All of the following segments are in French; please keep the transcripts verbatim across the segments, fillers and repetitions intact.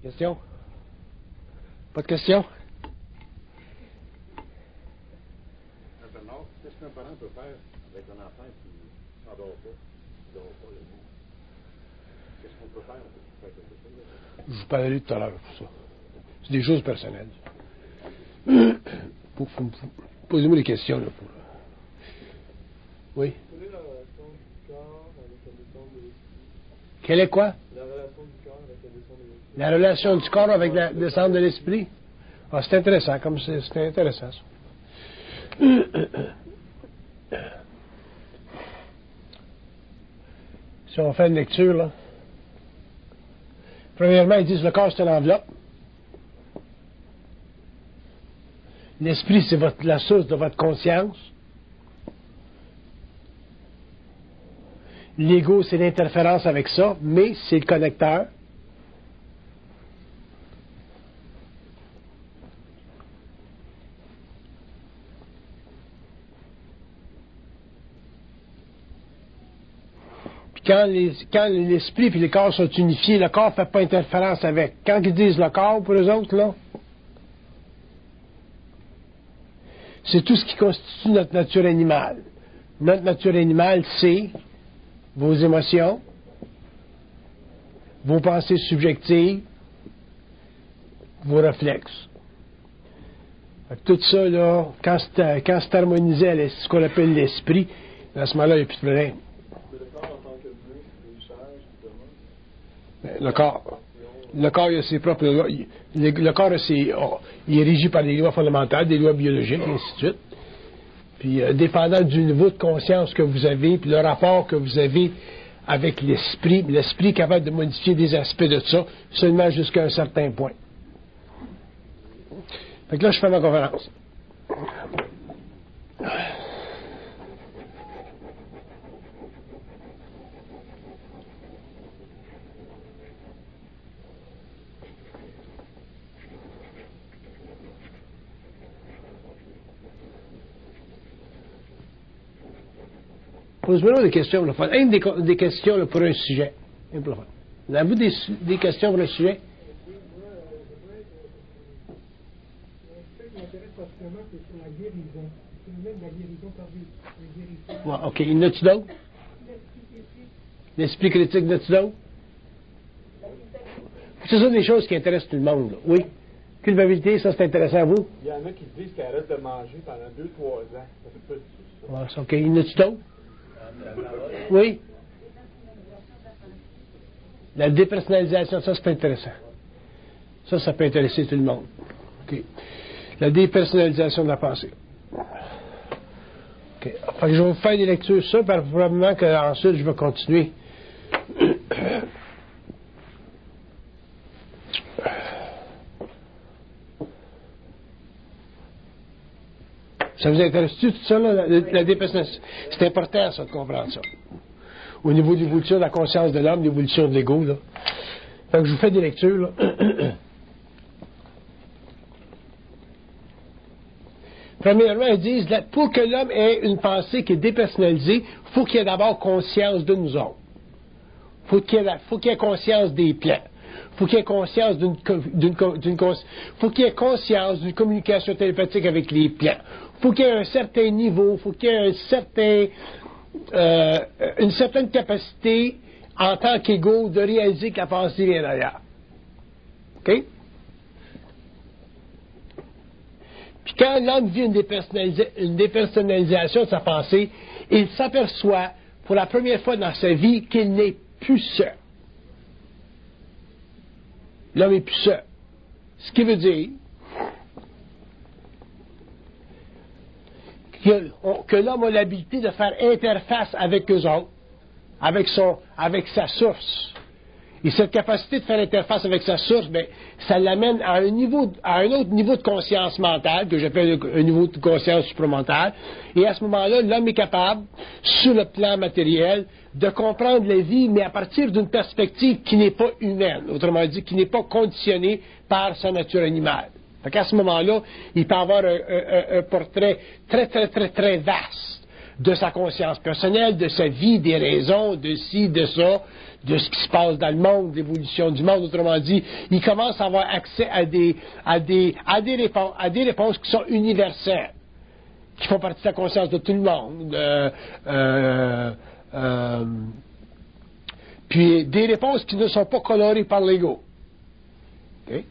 Question? Pas de question? Bernard, qu'est-ce qu'un parent peut faire avec un enfant qui ne s'endort pas, qui ne dort pas le nuit? Qu'est-ce qu'on peut faire? On peut faire quelque chose? Je vous parlais tout à l'heure pour ça. C'est des choses personnelles. Posez-moi des questions, là. Pour... Oui? Quelle est la relation du corps avec la descente de l'esprit? Quelle est quoi? La relation du corps avec la descente de l'esprit. La relation du corps avec la descente de l'esprit? Ah, c'est intéressant, comme c'est, c'est intéressant, ça. Si on fait une lecture, là. Premièrement, ils disent le corps, c'est une enveloppe. L'esprit, c'est votre, la source de votre conscience. L'ego, c'est l'interférence avec ça, mais c'est le connecteur. Puis quand, les, quand l'esprit et le corps sont unifiés, le corps ne fait pas interférence avec. Quand ils disent le corps, pour eux autres, là, c'est tout ce qui constitue notre nature animale. Notre nature animale, c'est vos émotions, vos pensées subjectives, vos réflexes. Tout ça, là, quand c'est, quand c'est harmonisé à ce qu'on appelle l'esprit, à ce moment-là, il n'y a plus de problème. Mais le corps en tant que muscle, les charges, justement. Le corps, le corps, il a ses propres lois. Le, le corps, a ses, oh, il est régi par des lois fondamentales, des lois biologiques, et ainsi de suite. Puis, euh, dépendant du niveau de conscience que vous avez, puis le rapport que vous avez avec l'esprit, l'esprit est capable de modifier des aspects de ça, seulement jusqu'à un certain point. Fait que là, je fais ma conférence. Posez-moi des questions, là. Une des, des questions là, pour un sujet. Avez-vous des, des questions pour un sujet? Ce qui m'intéresse particulièrement, c'est sur la guérison. C'est le même de la guérison par les guérisons. Ouais, OK. Il y en a-tu d'autres? L'esprit critique, il y en a-tu d'autres? C'est ça des choses qui intéressent tout le monde. Là. Oui. Culpabilité, ça c'est intéressant à vous? Il y en a qui disent qu'elle arrête de manger pendant deux trois ans. Ça fait pas du tout ça. Ouais, c'est OK. Il y en a-tu d'autres? Oui? La dépersonnalisation, ça c'est intéressant. Ça, ça peut intéresser tout le monde. OK. La dépersonnalisation de la pensée. OK. Fait que je vais vous faire des lectures sur ça, parce que probablement qu'ensuite je vais continuer. Ça vous intéresse-tu tout ça, là, la, la dépersonnalisation? C'est important, ça, de comprendre ça. Au niveau de l'évolution de la conscience de l'homme, l'évolution de l'ego, là. Fait que je vous fais des lectures, là. Premièrement, ils disent, là, pour que l'homme ait une pensée qui est dépersonnalisée, il faut qu'il ait d'abord conscience de nous autres. Faut qu'il ait, faut qu'il ait conscience des plans. Faut qu'il ait conscience d'une, d'une, d'une, faut qu'il ait conscience d'une communication télépathique avec les plans. Faut qu'il y ait un certain niveau, faut qu'il y ait un certain, euh, une certaine capacité en tant qu'ego de réaliser que la pensée vient d'ailleurs. OK? Puis quand l'homme vit une, dépersonnalisa- une dépersonnalisation de sa pensée, il s'aperçoit pour la première fois dans sa vie qu'il n'est plus seul. L'homme n'est plus seul. Ce qui veut dire que, que l'homme a l'habilité de faire interface avec eux autres, avec, son, avec sa source. Et cette capacité de faire interface avec sa source, ben, ça l'amène à un, niveau, à un autre niveau de conscience mentale, que j'appelle un niveau de conscience supramentale. Et à ce moment-là, l'homme est capable, sur le plan matériel, de comprendre la vie, mais à partir d'une perspective qui n'est pas humaine, autrement dit, qui n'est pas conditionnée par sa nature animale. Fait qu'à ce moment-là, il peut avoir un, un, un portrait très, très, très, très vaste de sa conscience personnelle, de sa vie, des raisons, de ci, de ça, de ce qui se passe dans le monde, de l'évolution du monde. Autrement dit, il commence à avoir accès à des, à des, à des réponses, à des réponses qui sont universelles, qui font partie de la conscience de tout le monde. Euh, euh, euh, puis des réponses qui ne sont pas colorées par l'ego. Okay?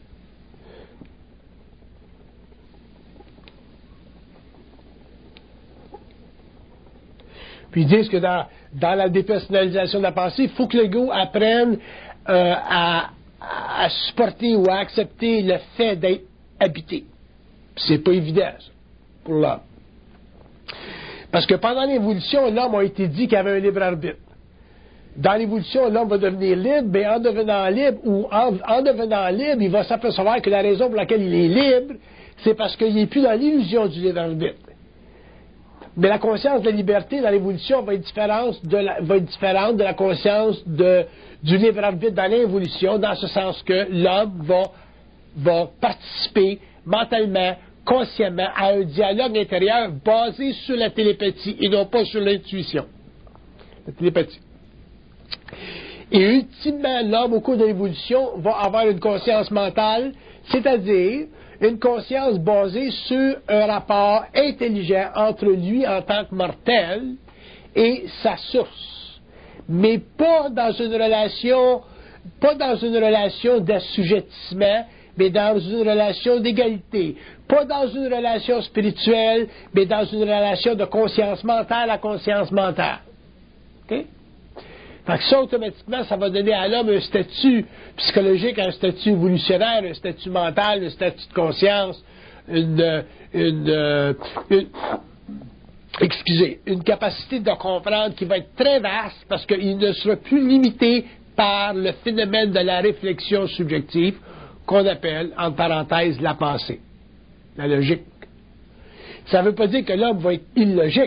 Puis ils disent que dans, dans la dépersonnalisation de la pensée, il faut que l'ego apprenne euh, à, à supporter ou à accepter le fait d'être habité. Puis c'est pas évident, ça, pour l'homme. Parce que pendant l'évolution, l'homme a été dit qu'il avait un libre arbitre. Dans l'évolution, l'homme va devenir libre, mais en devenant libre, ou en, en devenant libre, il va s'apercevoir que la raison pour laquelle il est libre, c'est parce qu'il n'est plus dans l'illusion du libre arbitre. Mais la conscience de la liberté dans l'évolution va être différente de la, va être différente de la conscience de, du libre arbitre dans l'évolution, dans ce sens que l'homme va, va participer mentalement, consciemment à un dialogue intérieur basé sur la télépathie et non pas sur l'intuition. La télépathie. Et ultimement, l'homme, au cours de l'évolution, va avoir une conscience mentale, c'est-à-dire une conscience basée sur un rapport intelligent entre lui en tant que mortel et sa source. Mais pas dans une relation, pas dans une relation d'assujettissement, mais dans une relation d'égalité. Pas dans une relation spirituelle, mais dans une relation de conscience mentale à conscience mentale. OK? Fait que ça, automatiquement, ça va donner à l'homme un statut psychologique, un statut évolutionnaire, un statut mental, un statut de conscience, une, une, une, excusez, une capacité de comprendre qui va être très vaste parce qu'il ne sera plus limité par le phénomène de la réflexion subjective qu'on appelle, entre parenthèses, la pensée, la logique. Ça ne veut pas dire que l'homme va être illogique.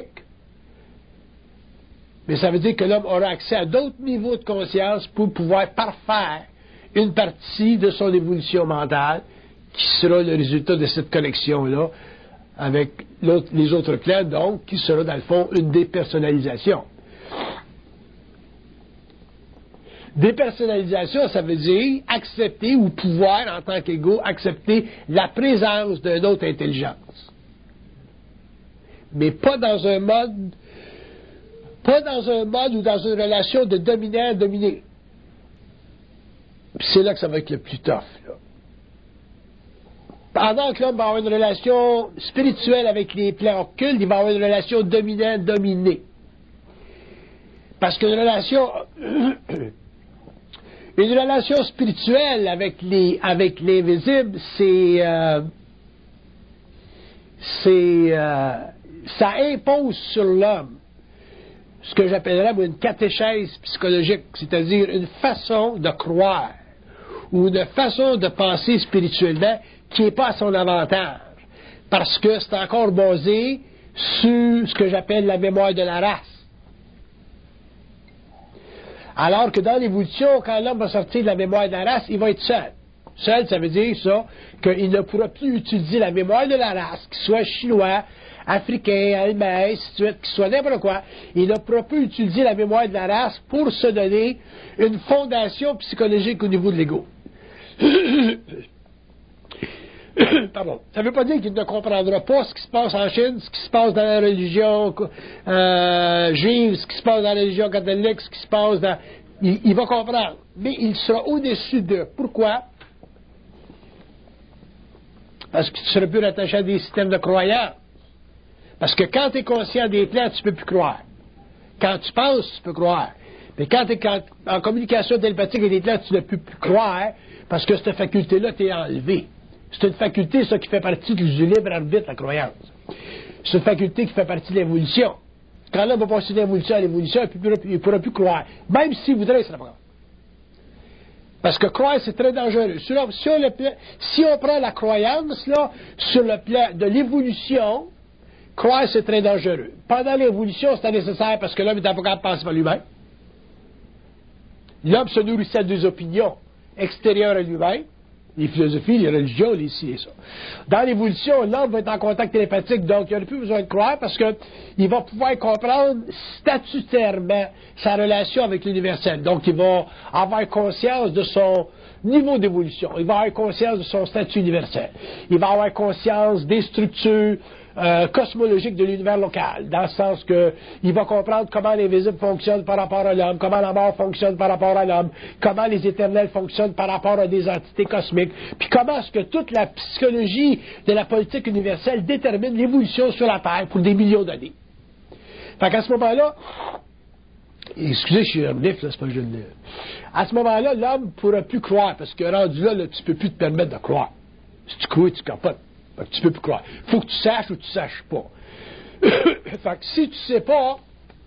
Mais ça veut dire que l'homme aura accès à d'autres niveaux de conscience pour pouvoir parfaire une partie de son évolution mentale qui sera le résultat de cette connexion-là avec les autres plans, donc qui sera dans le fond une dépersonnalisation. Dépersonnalisation, ça veut dire accepter ou pouvoir en tant qu'ego accepter la présence d'une autre intelligence. Mais pas dans un mode Pas dans un mode ou dans une relation de dominant-dominé. Puis c'est là que ça va être le plus tough. Là. Pendant que l'homme va avoir une relation spirituelle avec les plans occultes, il va avoir une relation dominant-dominé. Parce qu'une relation... une relation spirituelle avec les avec l'invisible, c'est... Euh, c'est... Euh, ça impose sur l'homme ce que j'appellerais une catéchèse psychologique, c'est-à-dire une façon de croire ou une façon de penser spirituellement qui n'est pas à son avantage, parce que c'est encore basé sur ce que j'appelle la mémoire de la race. Alors que dans l'évolution, quand l'homme va sortir de la mémoire de la race, il va être seul. Seul, ça veut dire ça, qu'il ne pourra plus utiliser la mémoire de la race, qu'il soit chinois, africain, allemand, qu'il soit n'importe quoi, il ne pourra plus utiliser la mémoire de la race pour se donner une fondation psychologique au niveau de l'ego. Pardon. Ça ne veut pas dire qu'il ne comprendra pas ce qui se passe en Chine, ce qui se passe dans la religion euh, juive, ce qui se passe dans la religion catholique, ce qui se passe dans... Il, il va comprendre, mais il sera au-dessus d'eux. Pourquoi? Parce que tu ne seras plus rattaché à des systèmes de croyance. Parce que quand tu es conscient des plans, tu ne peux plus croire. Quand tu penses, tu peux croire. Mais quand tu es en communication télépathique avec des plans, tu ne peux plus croire parce que cette faculté-là t'est enlevée. C'est une faculté, ça, qui fait partie du libre arbitre, la croyance. C'est une faculté qui fait partie de l'évolution. Quand l'homme va passer de l'évolution à l'évolution, il ne pourra plus croire. Même s'il voudrait, il ne sera pas capable. Parce que croire, c'est très dangereux. Sur, sur le plan, si on prend la croyance, là, sur le plan de l'évolution, croire, c'est très dangereux. Pendant l'évolution, c'était nécessaire parce que l'homme n'était pas capable de penser par lui-même. L'homme se nourrissait des opinions extérieures à lui-même. les philosophies, les religions, les ci et ça. Dans l'évolution, l'homme va être en contact télépathique, donc il n'aura plus besoin de croire parce qu'il va pouvoir comprendre statutairement sa relation avec l'universel. Donc il va avoir conscience de son niveau d'évolution. Il va avoir conscience de son statut universel. Il va avoir conscience des structures Euh, cosmologique de l'univers local, dans le sens que il va comprendre comment l'invisible fonctionne par rapport à l'homme, comment la mort fonctionne par rapport à l'homme, comment les éternels fonctionnent par rapport à des entités cosmiques, puis comment est-ce que toute la psychologie de la politique universelle détermine l'évolution sur la Terre pour des millions d'années. Fait qu'à ce moment-là, excusez, je suis un nif, là, c'est pas que je le dis. À ce moment-là, l'homme ne pourra plus croire, parce que rendu là, là tu ne peux plus te permettre de croire. Si tu crois, tu capotes. Fait que tu peux plus croire. Il faut que tu saches ou tu ne saches pas. Fait que si tu sais pas,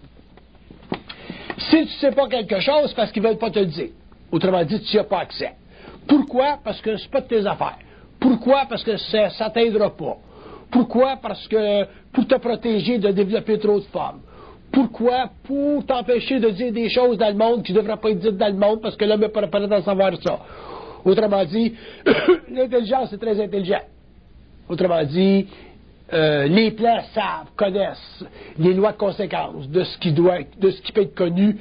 si tu sais pas quelque chose, c'est parce qu'ils veulent pas te le dire. Autrement dit, tu n'y as pas accès. Pourquoi? Parce que c'est pas de tes affaires. Pourquoi? Parce que ça, ça t'aidera pas. Pourquoi? Parce que pour te protéger de développer trop de femmes. Pourquoi? Pour t'empêcher de dire des choses dans le monde qui ne devraient pas être dites dans le monde parce que l'homme n'est pas prêt à savoir ça. Autrement dit, l'intelligence est très intelligente. Autrement dit, euh, les plans savent, connaissent les lois de conséquence de ce qui doit, de ce qui peut être connu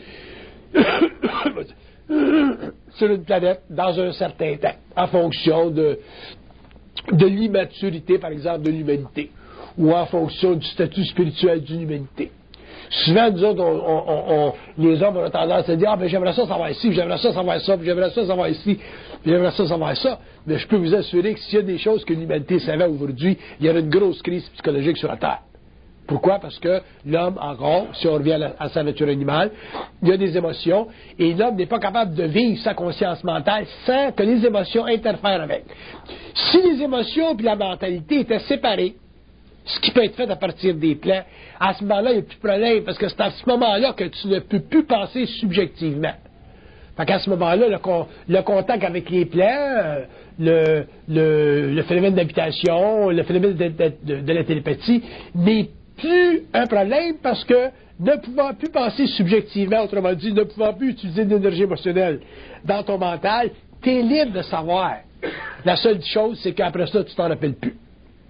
sur une planète dans un certain temps, en fonction de, de l'immaturité, par exemple, de l'humanité, ou en fonction du statut spirituel d'une humanité. Souvent, nous autres, on, on, on, les hommes ont tendance à dire « Ah, ben j'aimerais ça savoir ici, j'aimerais ça savoir ça, j'aimerais ça savoir ici, j'aimerais ça savoir ça. » Mais je peux vous assurer que s'il y a des choses que l'humanité savait aujourd'hui, il y aurait une grosse crise psychologique sur la Terre. Pourquoi? Parce que l'homme, encore, si on revient à, la, à sa nature animale, il y a des émotions, et l'homme n'est pas capable de vivre sa conscience mentale sans que les émotions interfèrent avec. Si les émotions et la mentalité étaient séparées, ce qui peut être fait à partir des plans, à ce moment-là, il n'y a plus de problème, parce que c'est à ce moment-là que tu ne peux plus penser subjectivement. Fait qu'à ce moment-là, le, con, le contact avec les plans, euh, le, le, le phénomène d'habitation, le phénomène de, de, de, de la télépathie, n'est plus un problème parce que ne pouvant plus penser subjectivement, autrement dit, ne pouvant plus utiliser l'énergie émotionnelle dans ton mental, tu es libre de savoir. La seule chose, c'est qu'après ça, tu t'en rappelles plus.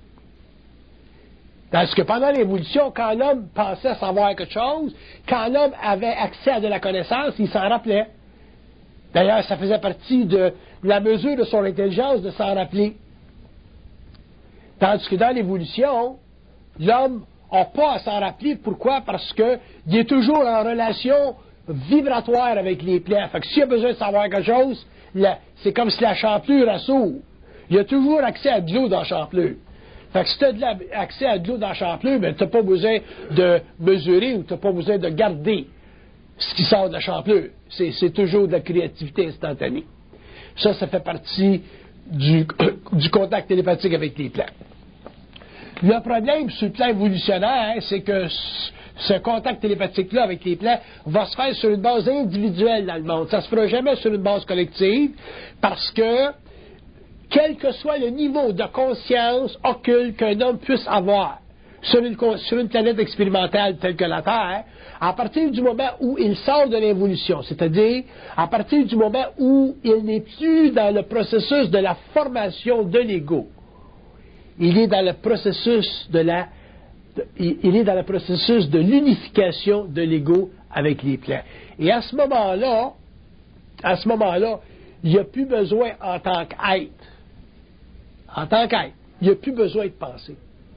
Parce que pendant l'évolution, quand l'homme pensait savoir quelque chose, quand l'homme avait accès à de la connaissance, il s'en rappelait. D'ailleurs, ça faisait partie de la mesure de son intelligence de s'en rappeler. Tandis que dans l'évolution, l'homme n'a pas à s'en rappeler. Pourquoi? Parce qu'il est toujours en relation vibratoire avec les plans. Fait que s'il a besoin de savoir quelque chose, la, c'est comme si la champlure elle s'ouvre. Il a toujours accès à de l'eau dans la champlure. Fait que si tu as accès à de l'eau dans la champlure, ben, tu n'as pas besoin de mesurer ou tu n'as pas besoin de garder ce qui sort de la champlure. C'est, c'est toujours de la créativité instantanée. Ça, ça fait partie du, du contact télépathique avec les plans. Le problème sur le plan évolutionnaire, c'est que ce contact télépathique-là avec les plans va se faire sur une base individuelle dans le monde. Ça ne se fera jamais sur une base collective parce que quel que soit le niveau de conscience occulte qu'un homme puisse avoir sur une, sur une planète expérimentale telle que la Terre, à partir du moment où il sort de l'évolution, c'est-à-dire à partir du moment où il n'est plus dans le processus de la formation de l'ego, il est dans le processus de la, de, il est dans le processus de l'unification de l'ego avec les plans. Et à ce moment-là, à ce moment-là, il n'y a plus besoin en tant qu'être. En tant qu'être, il n'y a plus besoin de penser.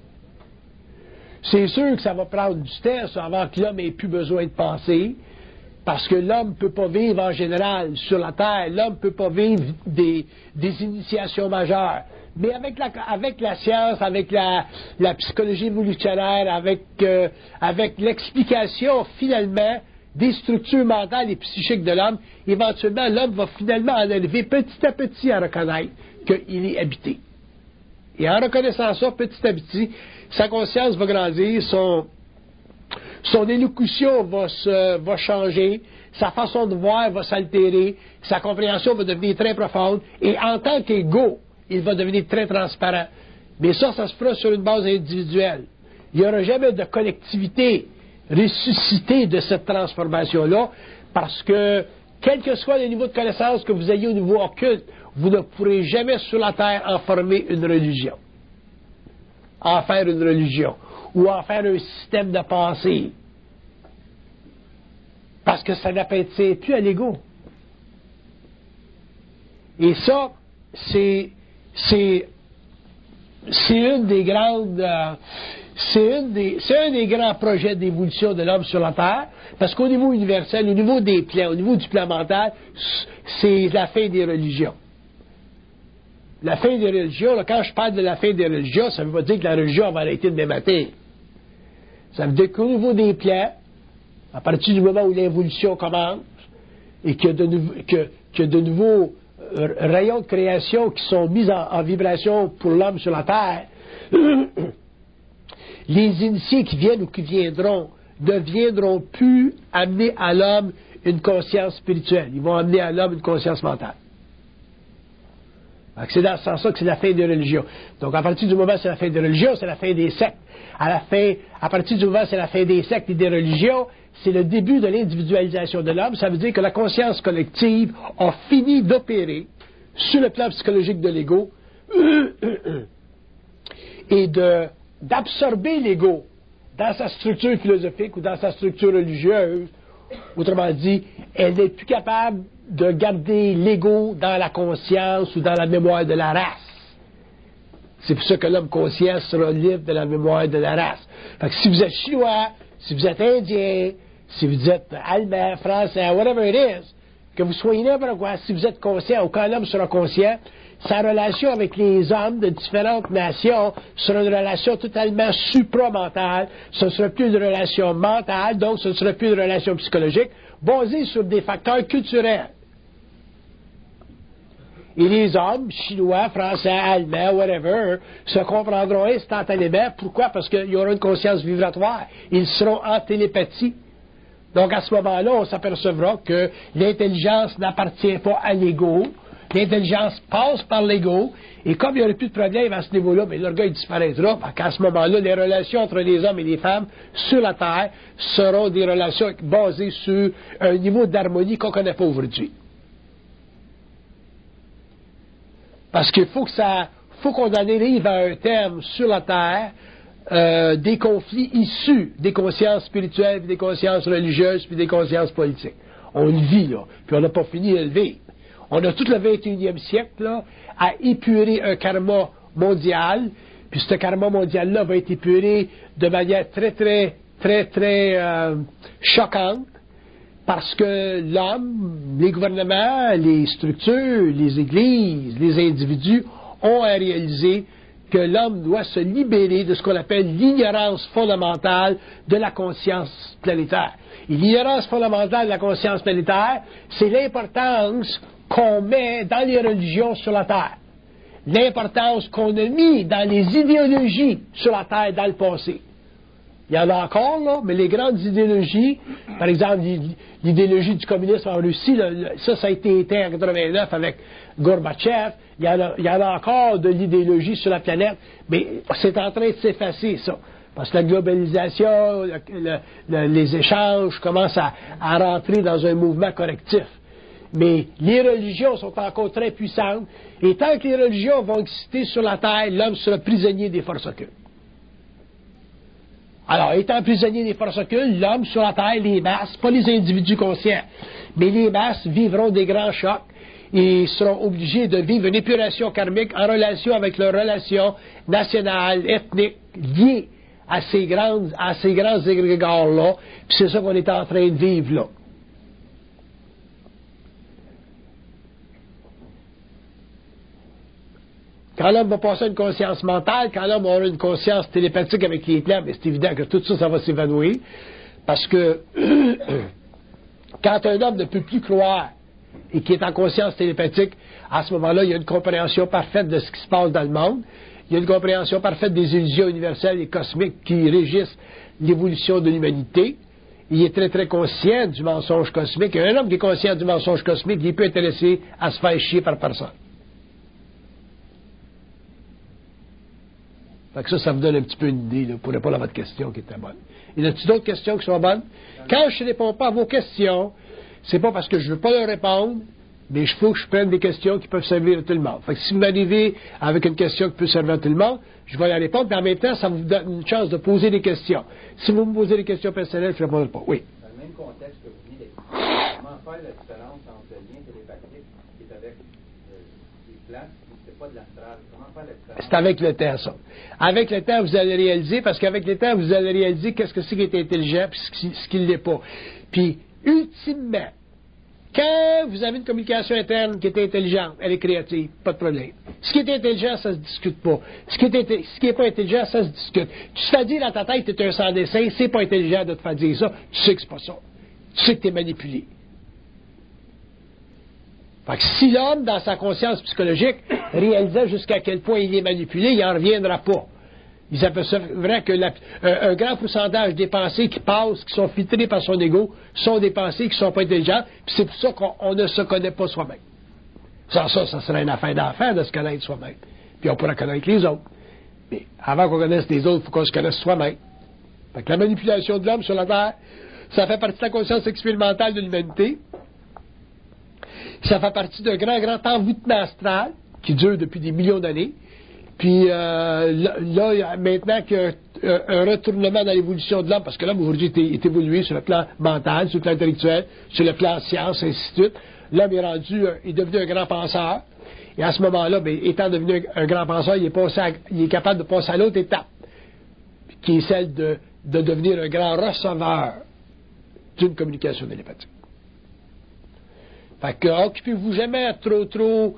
C'est sûr que ça va prendre du temps avant que l'homme ait plus besoin de penser, parce que l'homme ne peut pas vivre en général sur la Terre, l'homme ne peut pas vivre des, des initiations majeures. Mais avec la, avec la science, avec la, la psychologie évolutionnaire, avec, euh, avec l'explication finalement des structures mentales et psychiques de l'homme, éventuellement l'homme va finalement en arriver petit à petit à reconnaître qu'il est habité. Et en reconnaissant ça, petit à petit, sa conscience va grandir, son, son élocution va, se, va changer, sa façon de voir va s'altérer, sa compréhension va devenir très profonde, et en tant qu'ego, il va devenir très transparent. Mais ça, ça se fera sur une base individuelle. Il n'y aura jamais de collectivité ressuscitée de cette transformation-là, parce que quel que soit le niveau de connaissance que vous ayez au niveau occulte, vous ne pourrez jamais sur la terre en former une religion. En faire une religion. Ou en faire un système de pensée. Parce que ça n'appartient plus à l'ego. Et ça, c'est, c'est, c'est une des grandes, euh, c'est, une des, c'est un des grands projets d'évolution de l'homme sur la Terre, parce qu'au niveau universel, au niveau des plans, au niveau du plan mental, c'est la fin des religions. La fin des religions, là, quand je parle de la fin des religions, ça ne veut pas dire que la religion va arrêter de matin. Ça veut dire qu'au niveau des plans, à partir du moment où l'évolution commence, et qu'il y a de, nou- que, qu'il y a de nouveaux rayons de création qui sont mis en, en vibration pour l'homme sur la terre, les initiés qui viennent ou qui viendront ne viendront plus amener à l'homme une conscience spirituelle. Ils vont amener à l'homme une conscience mentale. Donc c'est dans ce sens-là que c'est la fin des religions. Donc à partir du moment où c'est la fin des religions, c'est la fin des sectes. À la fin, à partir du moment où c'est la fin des sectes et des religions, c'est le début de l'individualisation de l'homme. Ça veut dire que la conscience collective a fini d'opérer sur le plan psychologique de l'ego et de, d'absorber l'ego dans sa structure philosophique ou dans sa structure religieuse. Autrement dit, elle n'est plus capable de garder l'ego dans la conscience ou dans la mémoire de la race. C'est pour ça que l'homme conscient sera libre de la mémoire de la race. Fait que si vous êtes chinois, si vous êtes indien, si vous êtes allemand, français, whatever it is, que vous soyez n'importe quoi, si vous êtes conscient, ou quand l'homme sera conscient, sa relation avec les hommes de différentes nations sera une relation totalement supramentale. Ce ne sera plus une relation mentale, donc ce ne sera plus une relation psychologique, basée sur des facteurs culturels. Et les hommes, chinois, français, allemands, whatever, se comprendront instantanément. Pourquoi? Parce qu'il y aura une conscience vibratoire. Ils seront en télépathie. Donc, à ce moment-là, on s'apercevra que l'intelligence n'appartient pas à l'ego. L'intelligence passe par l'ego. Et comme il n'y aurait plus de problème à ce niveau-là, mais l'orgueil disparaîtra. Parce qu'à ce moment-là, les relations entre les hommes et les femmes sur la Terre seront des relations basées sur un niveau d'harmonie qu'on ne connaît pas aujourd'hui. Parce qu'il faut que ça, faut qu'on en arrive à un terme sur la Terre euh, des conflits issus des consciences spirituelles, puis des consciences religieuses, puis des consciences politiques. On le vit, là, puis on n'a pas fini de le vivre. On a tout le vingt et unième siècle, là, à épurer un karma mondial, puis ce karma mondial-là va être épuré de manière très, très, très, très euh, choquante, parce que l'homme, les gouvernements, les structures, les églises, les individus ont à réaliser que l'homme doit se libérer de ce qu'on appelle l'ignorance fondamentale de la conscience planétaire. Et l'ignorance fondamentale de la conscience planétaire, c'est l'importance qu'on met dans les religions sur la Terre. L'importance qu'on a mis dans les idéologies sur la Terre dans le passé. Il y en a encore, là, mais les grandes idéologies, par exemple, l'idéologie du communisme en Russie, là, ça, ça a été éteint en quatre-vingt-neuf avec Gorbatchev. Il y en a, il y en a encore de l'idéologie sur la planète, mais c'est en train de s'effacer, ça. Parce que la globalisation, le, le, le, les échanges commencent à, à rentrer dans un mouvement correctif. Mais les religions sont encore très puissantes, et tant que les religions vont exister sur la Terre, l'homme sera prisonnier des forces occultes. Alors, étant prisonnier des forces occultes, l'homme sur la Terre, les masses, pas les individus conscients, mais les masses vivront des grands chocs et seront obligés de vivre une épuration karmique en relation avec leurs relations nationales, ethniques, liées à ces grandes, à ces grands égrégores-là. Puis c'est ça qu'on est en train de vivre là. Quand l'homme va passer à une conscience mentale, quand l'homme aura une conscience télépathique avec les plans, c'est évident que tout ça, ça va s'évanouir. Parce que quand un homme ne peut plus croire et qui est en conscience télépathique, à ce moment-là, il y a une compréhension parfaite de ce qui se passe dans le monde. Il y a une compréhension parfaite des illusions universelles et cosmiques qui régissent l'évolution de l'humanité. Il est très, très conscient du mensonge cosmique. Et un homme qui est conscient du mensonge cosmique, il est peu intéressé à se faire chier par personne. Fait que ça, ça vous donne un petit peu une idée là, pour répondre à votre question qui était bonne. Y a-t-il d'autres questions qui sont bonnes? Quand je ne réponds pas à vos questions, c'est pas parce que je veux pas leur répondre, mais il faut que je prenne des questions qui peuvent servir à tout le monde. Fait que si vous m'arrivez avec une question qui peut servir à tout le monde, je vais la répondre, mais en même temps, ça vous donne une chance de poser des questions. Si vous me posez des questions personnelles, je ne répondrai pas. Oui. Dans le même contexte que vous venez d'expliquer, comment faire la différence entre le lien télépathique qui est avec euh, les plans, qui c'est pas de l'astral? Comment faire la différence? C'est avec le temps, ça. Avec le temps, vous allez réaliser, parce qu'avec le temps, vous allez réaliser qu'est-ce que c'est qui est intelligent et ce qui ne l'est pas. Puis, ultimement, quand vous avez une communication interne qui est intelligente, elle est créative, pas de problème. Ce qui est intelligent, ça se discute pas. Ce qui est, ce qui est pas intelligent, ça se discute. Tu te fais dire dans ta tête que tu es un sans dessin, c'est pas intelligent de te faire dire ça, tu sais que c'est pas ça. Tu sais que tu es manipulé. Fait que si l'homme, dans sa conscience psychologique, réalisait jusqu'à quel point il est manipulé, il n'en reviendra pas. Ils s'apercevraient que la, euh, un grand pourcentage des pensées qui passent, qui sont filtrées par son ego, sont des pensées qui ne sont pas intelligentes, puis c'est pour ça qu'on ne se connaît pas soi-même. Sans ça, ça serait une affaire d'enfer de se connaître soi-même. Puis on pourrait connaître les autres. Mais avant qu'on connaisse les autres, il faut qu'on se connaisse soi-même. Fait que la manipulation de l'homme sur la Terre, ça fait partie de la conscience expérimentale de l'humanité. Ça fait partie d'un grand, grand envoûtement astral qui dure depuis des millions d'années. Puis euh, là, là, maintenant qu'il y a un, un retournement dans l'évolution de l'homme, parce que l'homme aujourd'hui est, est évolué sur le plan mental, sur le plan intellectuel, sur le plan science, ainsi de suite. L'homme est rendu, est devenu un grand penseur. Et à ce moment-là, bien, étant devenu un, un grand penseur, il est, passé à, il est capable de passer à l'autre étape, qui est celle de, de devenir un grand receveur d'une communication télépathique. Fait que occupez-vous jamais trop trop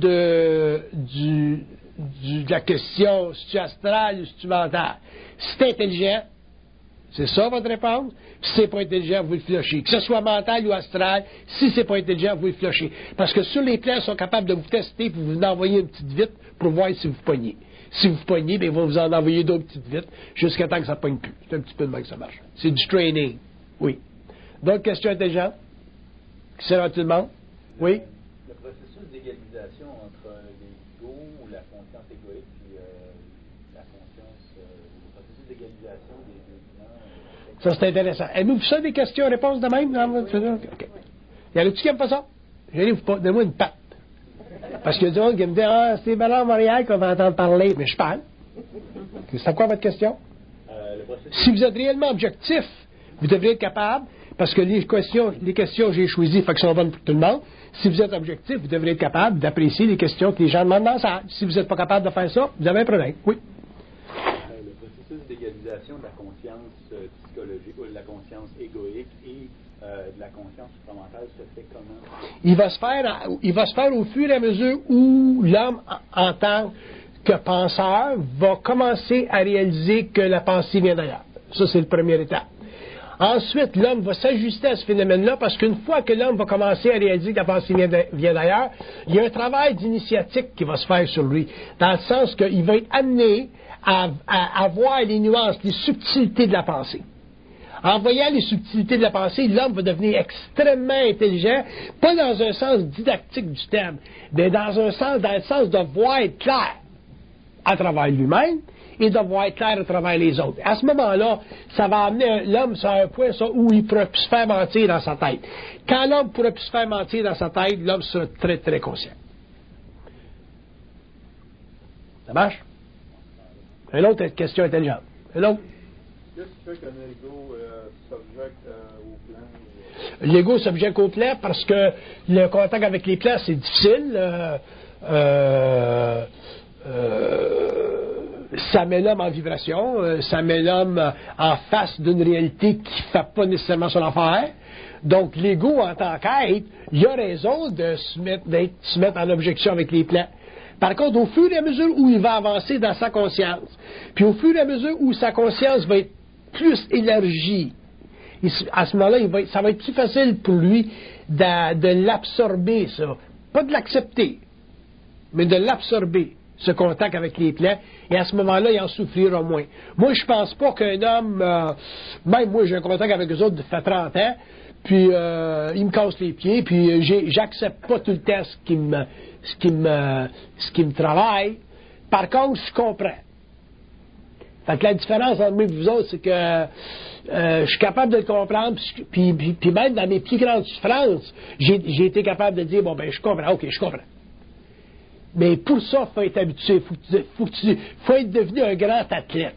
de du, du de la question si tu es astral ou si tu es mental. Si tu es intelligent, c'est ça votre réponse. Si c'est pas intelligent, vous le flushez. Que ce soit mental ou astral, si c'est pas intelligent, vous le flushez. Parce que sur les plans, ils sont capables de vous tester et vous envoyer une petite vitre pour voir si vous pognez. Si vous pognez, bien, ils vont vous en envoyer d'autres petites vitres jusqu'à temps que ça ne pogne plus. C'est un petit peu de même que ça marche. C'est du training. Oui. D'autres questions intelligentes? Qui sert à tout le monde? Oui? Le processus d'égalisation entre l'ego ou la conscience égoïque et euh, la conscience, euh, le processus d'égalisation des deux plans. Euh, ça, c'est intéressant. Aimez-vous ça, des questions-réponses de même? Non? Okay. Y en a-tu qui n'aiment pas ça? Gênez-vous pas. Donnez-moi une patte. Parce qu'il y a des gens qui me disent, ah, c'est Bernard Montréal qu'on va entendre parler. Mais je parle. C'est quoi votre question? euh, le processus... Si vous êtes réellement objectif, vous devriez être capable, parce que les questions, les questions que j'ai choisies, fait que sont bonnes pour tout le monde. Si vous êtes objectif, vous devrez être capable d'apprécier les questions que les gens demandent dans la salle. Si vous n'êtes pas capable de faire ça, vous avez un problème. Oui. Euh, le processus d'égalisation de la conscience euh, psychologique ou de la conscience égoïque et euh, de la conscience supramentale se fait comment? Il va se faire, il va se faire au fur et à mesure où l'homme, en tant que penseur, va commencer à réaliser que la pensée vient d'ailleurs. Ça, c'est le premier étape. Ensuite, l'homme va s'ajuster à ce phénomène-là parce qu'une fois que l'homme va commencer à réaliser que la pensée vient d'ailleurs, il y a un travail d'initiatique qui va se faire sur lui, dans le sens qu'il va être amené à, à, à voir les nuances, les subtilités de la pensée. En voyant les subtilités de la pensée, l'homme va devenir extrêmement intelligent, pas dans un sens didactique du terme, mais dans un sens, dans le sens de voir être clair à travers lui-même, et de voir être clair à travers les autres. À ce moment-là, ça va amener l'homme sur un point ça, où il pourra plus se faire mentir dans sa tête. Quand l'homme pourra plus se faire mentir dans sa tête, l'homme sera très, très conscient. Ça marche? Une autre question intelligente. Une autre? Qu'est-ce qui fait qu'un ego euh, s'objecte euh, au plan? L'ego s'objecte au plan parce que le contact avec les plans, c'est difficile. Euh, euh, euh, ça met l'homme en vibration, euh, ça met l'homme en face d'une réalité qui ne fait pas nécessairement son affaire. Donc, l'ego, en tant qu'être, il a raison de se mettre, d'être, se mettre en objection avec les plans. Par contre, au fur et à mesure où il va avancer dans sa conscience, puis au fur et à mesure où sa conscience va être plus élargie, il, à ce moment-là, il va, ça va être plus facile pour lui de, de l'absorber, ça. Pas de l'accepter, mais de l'absorber, ce contact avec les plans, et à ce moment-là, il en souffrira moins. Moi, je pense pas qu'un homme, euh, même moi, j'ai un contact avec eux autres, ça fait trente ans, puis euh, ils me cassent les pieds, puis j'ai, j'accepte pas tout le temps ce qui me, ce qui me, ce qui me travaille. Par contre, je comprends. Fait que la différence entre moi et vous autres, c'est que euh, je suis capable de le comprendre, puis, puis, puis même dans mes plus grandes souffrances, j'ai, j'ai été capable de dire, bon, ben, je comprends, ok, je comprends. Mais pour ça, il faut être habitué, il faut, faut, faut être devenu un grand athlète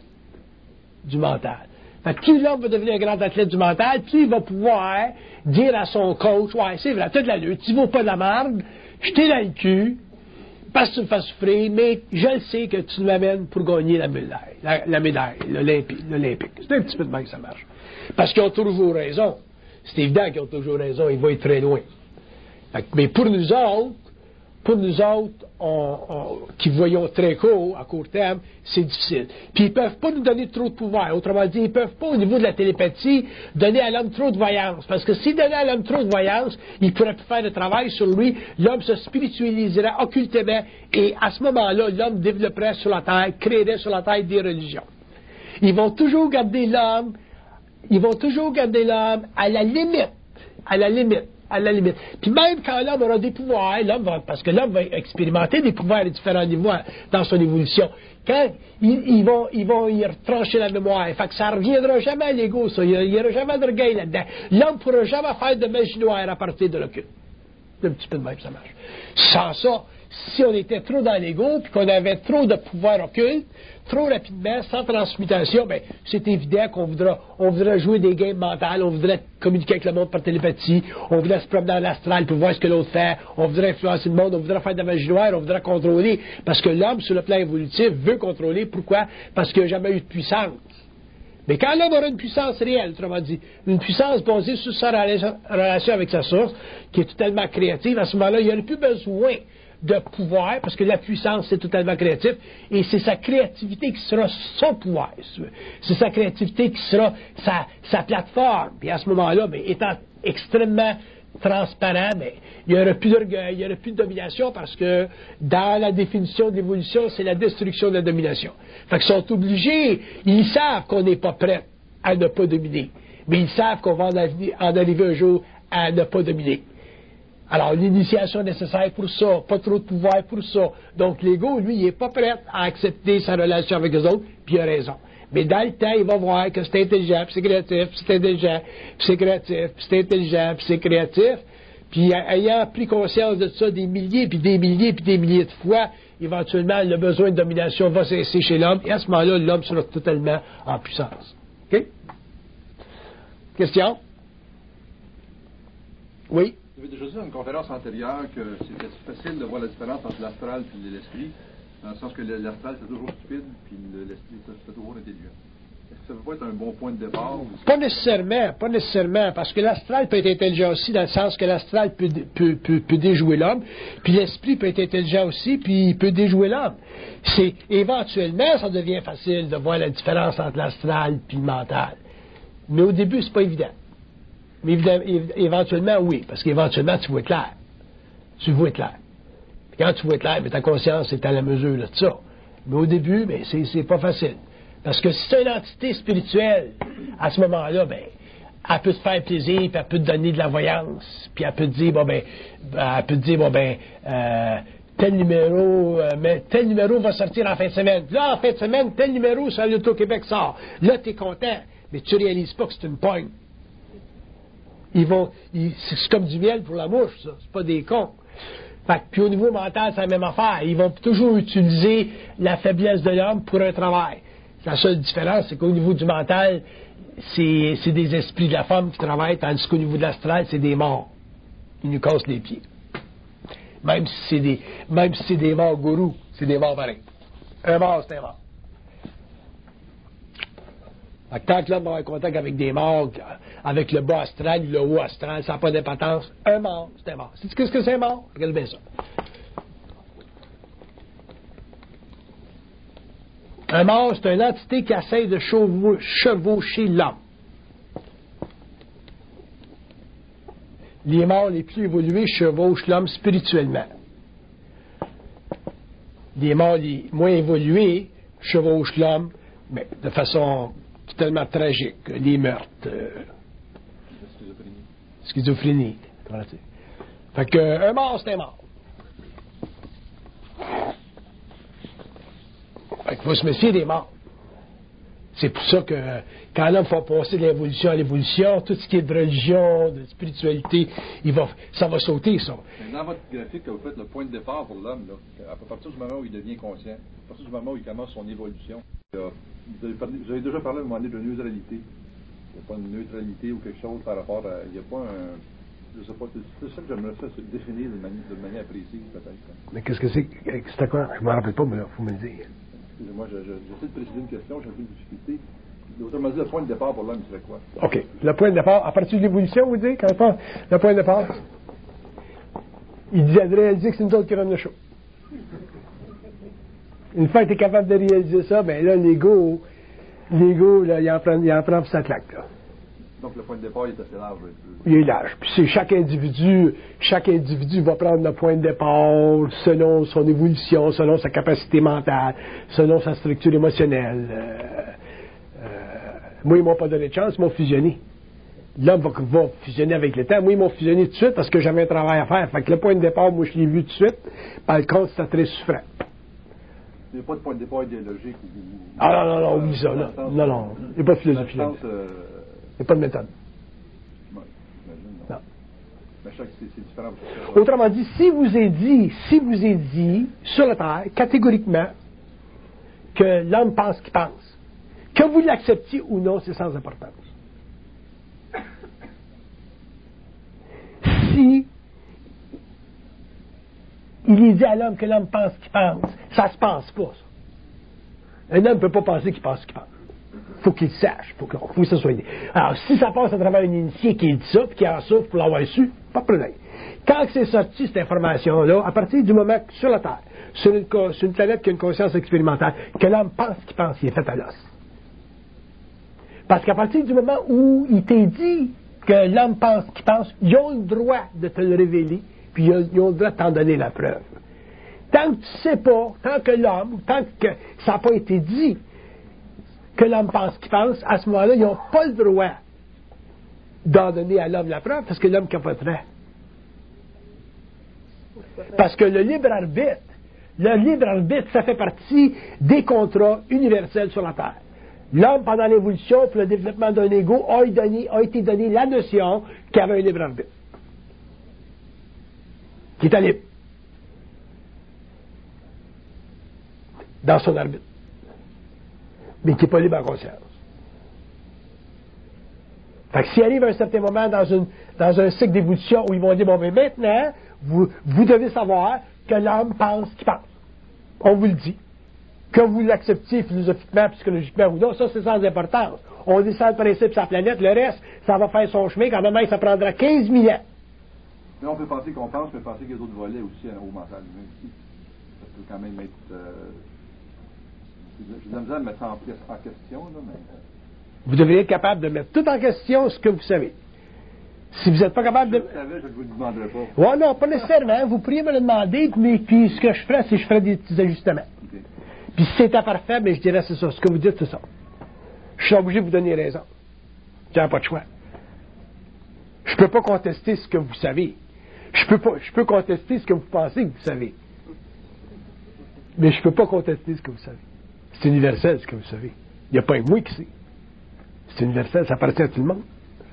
du mental. Fait que plus l'homme va devenir un grand athlète du mental, plus il va pouvoir dire à son coach, ouais, c'est vrai, t'as de la lutte, tu vaux pas de la merde, je t'ai dans le cul, parce que tu me fais souffrir, mais je le sais que tu m'amènes pour gagner la médaille, la, la médaille, l'Olympique, l'Olympique. C'est un petit peu de même que ça marche. Parce qu'ils ont toujours raison. C'est évident qu'ils ont toujours raison, ils vont être très loin. Fait que, mais pour nous autres, pour nous autres, on, on, qui voyons très court, à court terme, c'est difficile. Puis ils ne peuvent pas nous donner trop de pouvoir. Autrement dit, ils ne peuvent pas, au niveau de la télépathie, donner à l'homme trop de voyance. Parce que s'ils donnaient à l'homme trop de voyance, il ne pourrait plus faire le travail sur lui. L'homme se spiritualiserait occultement. Et à ce moment-là, l'homme développerait sur la terre, créerait sur la terre des religions. Ils vont toujours garder l'homme, ils vont toujours garder l'homme à la limite. À la limite. À la limite. Puis même quand l'homme aura des pouvoirs, l'homme va, parce que l'homme va expérimenter des pouvoirs à différents niveaux dans son évolution. Quand ils, ils vont, ils vont y retrancher la mémoire, fait que ça ne reviendra jamais à l'ego, ça. Il n'y aura jamais de regain là-dedans. L'homme ne pourra jamais faire de magie noire à partir de l'occulte. C'est un petit peu de même, ça marche. Sans ça, si on était trop dans l'ego, puis qu'on avait trop de pouvoir occulte, trop rapidement, sans transmutation, ben, c'est évident qu'on voudra, on voudra jouer des games mentales, on voudrait communiquer avec le monde par télépathie, on voudrait se promener dans l'astral pour voir ce que l'autre fait, on voudrait influencer le monde, on voudrait faire de la magie noire, on voudrait contrôler, parce que l'homme, sur le plan évolutif, veut contrôler. Pourquoi? Parce qu'il n'a jamais eu de puissance. Mais quand l'homme aura une puissance réelle, autrement dit, une puissance basée sur sa relation avec sa source, qui est totalement créative, à ce moment-là, il n'y aurait plus besoin de pouvoir, parce que la puissance, c'est totalement créatif, et c'est sa créativité qui sera son pouvoir. C'est sa créativité qui sera sa, sa plateforme. Puis à ce moment-là, bien, étant extrêmement transparent, bien, il n'y aura plus d'orgueil, il n'y aura plus de domination, parce que dans la définition de l'évolution, c'est la destruction de la domination. Fait qu'ils sont obligés, ils savent qu'on n'est pas prêt à ne pas dominer, mais ils savent qu'on va en arriver un jour à ne pas dominer. Alors, l'initiation est nécessaire pour ça, pas trop de pouvoir pour ça. Donc, l'ego, lui, il n'est pas prêt à accepter sa relation avec les autres, puis il a raison. Mais dans le temps, il va voir que c'est intelligent, puis c'est créatif, puis c'est intelligent, puis c'est créatif, puis c'est intelligent, puis c'est créatif. Puis, ayant pris conscience de ça des milliers, puis des milliers, puis des milliers de fois, éventuellement, le besoin de domination va cesser chez l'homme, et à ce moment-là, l'homme sera totalement en puissance. OK? Question? Oui? Vous avez déjà dit dans une conférence antérieure que c'était facile de voir la différence entre l'astral et l'esprit, dans le sens que l'astral c'est toujours stupide, puis l'esprit c'est toujours intelligent. Est-ce que ça peut pas être un bon point de départ? Pas nécessairement, pas nécessairement, parce que l'astral peut être intelligent aussi, dans le sens que l'astral peut, peut, peut, peut déjouer l'homme, puis l'esprit peut être intelligent aussi, puis il peut déjouer l'homme. C'est, éventuellement, ça devient facile de voir la différence entre l'astral et le mental. Mais au début, c'est pas évident. Mais éventuellement, oui, parce qu'éventuellement, tu vois clair. Tu vois clair. Puis quand tu vois clair, mais ta conscience est à la mesure de ça. Mais au début, ben, c'est, c'est pas facile. Parce que si c'est une entité spirituelle, à ce moment-là, ben, elle peut te faire plaisir, puis elle peut te donner de la voyance, puis elle peut te dire, bon, ben, elle peut te dire, bon, ben, euh, tel numéro, euh, mais tel numéro va sortir en fin de semaine. Là, en fin de semaine, tel numéro sur l'Auto-Québec sort. Là, t'es content, mais tu réalises pas que c'est une pogne. Ils vont, ils, c'est comme du miel pour la mouche, ça. C'est pas des cons. Fait que, puis au niveau mental, c'est la même affaire. Ils vont toujours utiliser la faiblesse de l'homme pour un travail. La seule différence, c'est qu'au niveau du mental, c'est, c'est des esprits de la femme qui travaillent, tandis qu'au niveau de l'astral, c'est des morts. Ils nous cassent les pieds. Même si c'est des, même si c'est des morts gourous, c'est des morts pareils. Un mort, c'est un mort. Fait que tant que l'homme va avoir contact avec des morts, avec le bas astral, le haut astral, ça n'a pas d'importance. Un mort, c'est un mort. Sais-tu qu'est-ce que c'est un mort? Regarde bien ça. Un mort, c'est une entité qui essaie de chevaucher l'homme. Les morts les plus évolués chevauchent l'homme spirituellement. Les morts les moins évolués chevauchent l'homme, mais de façon tellement tragique. Les meurtres. Euh, schizophrénie. Schizophrénie. Fait que, euh, un mort, c'est un mort. Fait qu'il faut se méfier des morts. C'est pour ça que quand l'homme fait passer de l'évolution à l'évolution, tout ce qui est de religion, de spiritualité, il va, ça va sauter, ça. Mais dans votre graphique que vous faites, le point de départ pour l'homme, là, à partir du moment où il devient conscient, à partir du moment où il commence son évolution, euh, vous, avez parlé, vous avez déjà parlé à un moment donné de neutralité. Il n'y a pas une neutralité ou quelque chose par rapport à... Il n'y a pas un... Je sais pas, c'est ça que j'aimerais ça définir de manière, de manière précise, peut-être. Mais qu'est-ce que c'est? C'était quoi? Je ne me rappelle pas, mais il faut me le dire. Excusez-moi, je, je, j'essaie de préciser une question, j'ai un peu de difficulté. Autrement dit, le point de départ pour l'homme serait quoi? OK. Le point de départ, à partir de l'évolution, vous dites, quand il parle, le point de départ, il dit à réaliser que c'est nous autres qui rendons le show. Une fois que tu es capable de réaliser ça, ben là, l'ego, l'ego, là, il en prend, il en prend pour sa claque, là. Donc, le point de départ, il est assez large. Il est large. Puis c'est chaque individu, chaque individu va prendre le point de départ selon son évolution, selon sa capacité mentale, selon sa structure émotionnelle. Euh, euh, moi, ils m'ont pas donné de chance, ils m'ont fusionné. L'homme va, va fusionner avec le temps. Moi, ils m'ont fusionné tout de suite parce que j'avais un travail à faire. Fait que le point de départ, moi, je l'ai vu tout de suite. Par contre, c'était très souffrant. Il n'y a pas de point de départ idéologique. Ou... Ah non, non, non, oublie ça. Non, non, non. Il n'y a pas de philosophie. Sens, euh... Il n'y a pas de méthode. Ouais, j'imagine, non. Non. Mais chaque, c'est, c'est différent. Autrement dit, si vous est dit, si vous est dit, sur la Terre, catégoriquement, que l'homme pense qu'il pense, que vous l'acceptiez ou non, c'est sans importance. Si il est dit à l'homme que l'homme pense qu'il pense, ça se passe pas, ça. Un homme ne peut pas penser qu'il pense qu'il pense. Il faut qu'il le sache. Il faut, faut que ça soit dit. Alors, si ça passe à travers un initié qui dit ça, puis qui en souffre pour l'avoir su, pas de problème. Quand c'est sorti, cette information-là, à partir du moment que sur la Terre, sur une, sur une planète qui a une conscience expérimentale, que l'homme pense qu'il pense, il est fait à l'os. Parce qu'à partir du moment où il t'est dit que l'homme pense qu'il pense, ils ont le droit de te le révéler, puis ils ont le droit de t'en donner la preuve. Tant que tu ne sais pas, tant que l'homme, tant que ça n'a pas été dit que l'homme pense qu'il pense, à ce moment-là, ils n'ont pas le droit d'en donner à l'homme la preuve, parce que l'homme capoterait. Parce que le libre arbitre, le libre arbitre, ça fait partie des contrats universels sur la Terre. L'homme, pendant l'évolution, pour le développement d'un ego, a, donné, a été donné la notion qu'il y avait un libre arbitre. Qui est libre. Dans son arbitre. Mais qui n'est pas libre en conscience. Fait que s'il arrive à un certain moment dans, une, dans un cycle d'évolution où ils vont dire, bon, mais maintenant, vous, vous devez savoir que l'homme pense qu'il pense. On vous le dit. Que vous l'acceptiez philosophiquement, psychologiquement ou non, ça c'est sans importance. On descend le principe sur la planète, le reste, ça va faire son chemin, quand même, ça prendra quinze mille ans. Mais on peut penser qu'on pense, mais penser qu'il y a d'autres volets aussi au mental humain aussi. Ça peut quand même être... Euh, j'ai de la misère de mettre ça en, en question, là, mais... Vous devriez être capable de mettre tout en question ce que vous savez. Si vous n'êtes pas capable de... Si je le savais, je ne vous le demanderais pas. Oui, non, pas nécessairement. Vous pourriez me le demander, mais puis ce que je ferais, c'est que je ferais des petits ajustements. Okay. Puis si c'était parfait, mais je dirais c'est ça. Ce que vous dites, c'est ça. Je suis obligé de vous donner raison. Je n'ai pas de choix. Je ne peux pas contester ce que vous savez. Je peux pas, je peux contester ce que vous pensez que vous savez. Mais je ne peux pas contester ce que vous savez. C'est universel, ce que vous savez. Il n'y a pas un moi qui sait. C'est universel, ça appartient à tout le monde.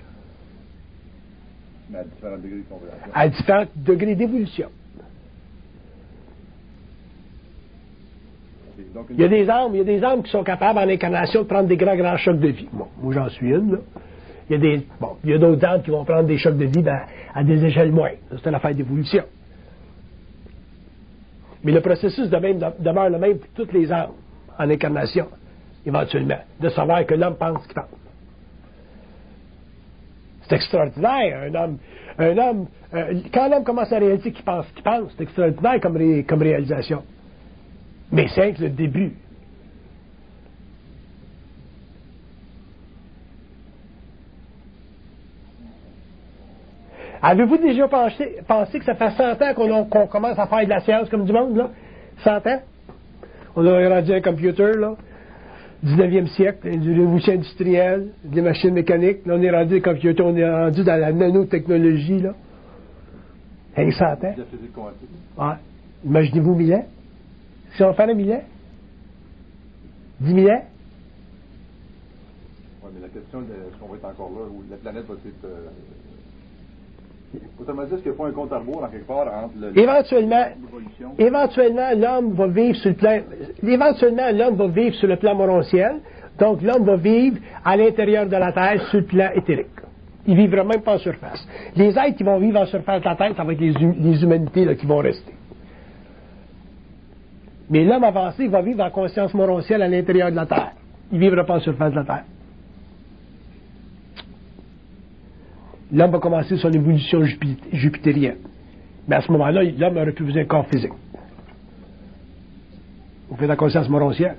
Mais à différents degrés de compréhension. À différents degrés d'évolution. Okay, donc une... Il y a des âmes, il y a des âmes qui sont capables en incarnation de prendre des grands, grands chocs de vie. Bon, moi j'en suis une, là. Il y a des, bon, il y a d'autres âmes qui vont prendre des chocs de vie ben, à des échelles moindres. C'est une affaire d'évolution. Mais le processus de même, demeure le même pour toutes les âmes en incarnation, éventuellement, de savoir que l'homme pense qu'il pense. C'est extraordinaire, un homme. Un homme euh, quand l'homme commence à réaliser qu'il pense qu'il pense, c'est extraordinaire comme, ré, comme réalisation. Mais c'est que le début. Avez-vous déjà pensé, pensé que ça fait cent ans qu'on, qu'on commence à faire de la science comme du monde, là? cent ans? On a rendu un computer, là. dix-neuvième siècle, une révolution industrielle, des machines mécaniques. Là, on est rendu des computers, on est rendu dans la nanotechnologie, là. Et cent ans. La physique quantique. Ouais. Imaginez-vous mille ans. Si on fait un mille ans? dix mille ans? mais la question de est-ce qu'on va être encore là, ou la planète va être... Euh... Autrement dit, est-ce qu'il n'y a pas un compte à rebours en quelque part entre le, éventuellement, l'évolution? Éventuellement, l'homme va vivre sur le plan... Éventuellement, l'homme va vivre sur le plan morontiel. Donc, l'homme va vivre à l'intérieur de la Terre sur le plan éthérique. Il ne vivra même pas en surface. Les êtres qui vont vivre en surface de la Terre, ça va être les, hum- les humanités là, qui vont rester. Mais l'homme avancé va vivre en conscience morontielle à l'intérieur de la Terre. Il ne vivra pas en surface de la Terre. L'homme va commencer son évolution jupi- jupitérienne. Mais à ce moment-là, l'homme n'aurait plus besoin de corps physique. Vous faites la conscience morontielle.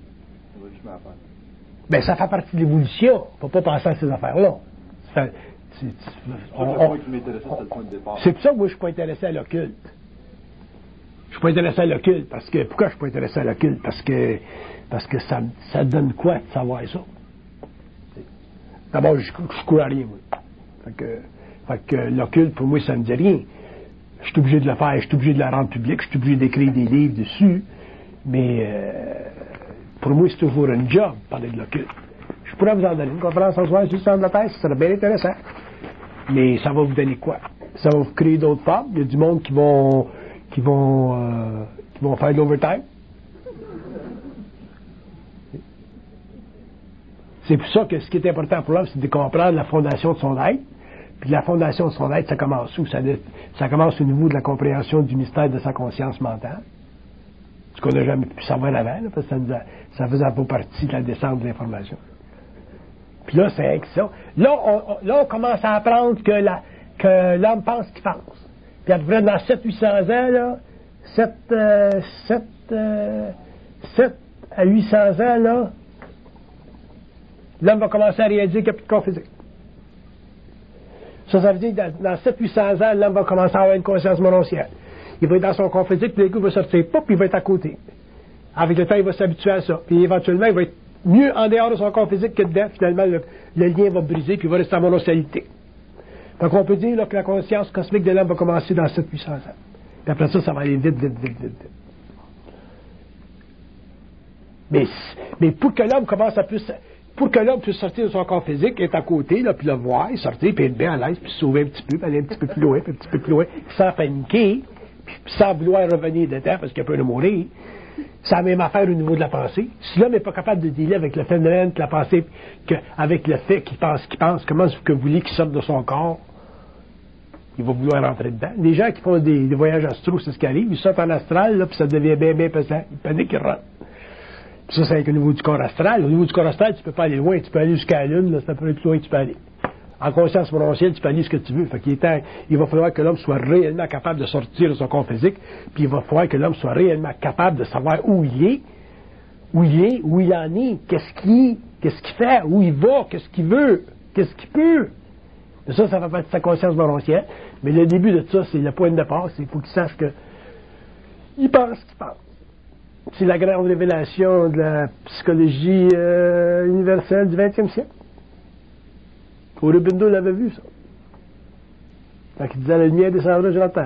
Ben, ça fait partie de l'évolution. Il ne faut pas penser à ces affaires-là. C'est, c'est, c'est, on, on, c'est pour ça que moi, je ne suis pas intéressé à l'occulte. Je ne suis pas intéressé à l'occulte. Parce que, pourquoi je ne suis pas intéressé à l'occulte? Parce que, parce que ça, ça donne quoi de savoir ça? D'abord, je ne cours à rien, moi. Fait que, fait que l'occulte, pour moi, ça ne me dit rien. Je suis obligé de le faire, je suis obligé de la rendre publique, je suis obligé d'écrire des livres dessus. Mais euh, pour moi, c'est toujours un job, parler de l'occulte. Je pourrais vous en donner une conférence en soir sur le centre de la Terre, ça serait bien intéressant. Mais ça va vous donner quoi? Ça va vous créer d'autres femmes. Il y a du monde qui vont qui vont euh, qui vont faire de l'overtime. C'est pour ça que ce qui est important pour l'homme, c'est de comprendre la fondation de son être. Puis la fondation de son être, ça commence où? Ça, ça commence au niveau de la compréhension du mystère de sa conscience mentale. Ce qu'on n'a jamais pu savoir avant, là, parce que ça, nous a, ça faisait pas partie de la descente de l'information. Puis là, c'est avec ça. Là on, on, là, on commence à apprendre que, la, que l'homme pense qu'il pense. Puis après, dans sept cents à huit cents ans, là, sept, euh, sept, euh, sept à huit cents ans, là, l'homme va commencer à réaliser qu'il n'y a plus de corps physique. Ça, ça veut dire que dans, dans sept cents à huit cents ans, l'homme va commencer à avoir une conscience morontielle. Il va être dans son corps physique, puis d'un coup, il va sortir, pop, puis il va être à côté. Avec le temps, il va s'habituer à ça. Puis éventuellement, il va être mieux en dehors de son corps physique que dedans. Finalement, le, le lien va briser, puis il va rester en morontialité. Donc, on peut dire là, que la conscience cosmique de l'homme va commencer dans sept cents à huit cents ans. Puis après ça, ça va aller vite, vite, vite, vite, vite. Mais, mais pour que l'homme commence à plus... Pour que l'homme puisse sortir de son corps physique, être à côté, là, puis le voir, sortir, puis être bien à l'aise, puis se sauver un petit peu, puis aller un petit peu plus loin, puis un petit peu plus loin, sans paniquer, puis sans vouloir revenir dedans parce qu'il a peur de mourir. C'est la même affaire au niveau de la pensée. Si l'homme n'est pas capable de dealer avec le phénomène de la pensée, que, avec le fait qu'il pense qu'il pense, comment est-ce que vous voulez qu'il sorte de son corps? Il va vouloir rentrer dedans. Les gens qui font des, des voyages astraux, c'est ce qui arrive, ils sortent en astral, là, puis ça devient bien, bien pesant. Ils paniquent, ils rentrent. Puis ça, c'est avec le niveau du corps astral. Au niveau du corps astral, tu peux pas aller loin. Tu peux aller jusqu'à la Lune, là, c'est un peu plus loin que tu peux aller. En conscience morontielle, tu peux aller ce que tu veux. Fait qu'il est temps, il va falloir que l'homme soit réellement capable de sortir de son corps physique, puis il va falloir que l'homme soit réellement capable de savoir où il est, où il est, où il en est, qu'est-ce qu'il, qu'est-ce qu'il fait, où il va, qu'est-ce qu'il veut, qu'est-ce qu'il peut. Et ça, ça fait partie de sa conscience morontielle. Mais le début de ça, c'est le point de départ, c'est qu'il faut qu'il sache que il pense qu'il pense. C'est la grande révélation de la psychologie euh, universelle du vingtième siècle. Aurobindo l'avait vu, ça. Quand il disait « La lumière descendra sur la terre ».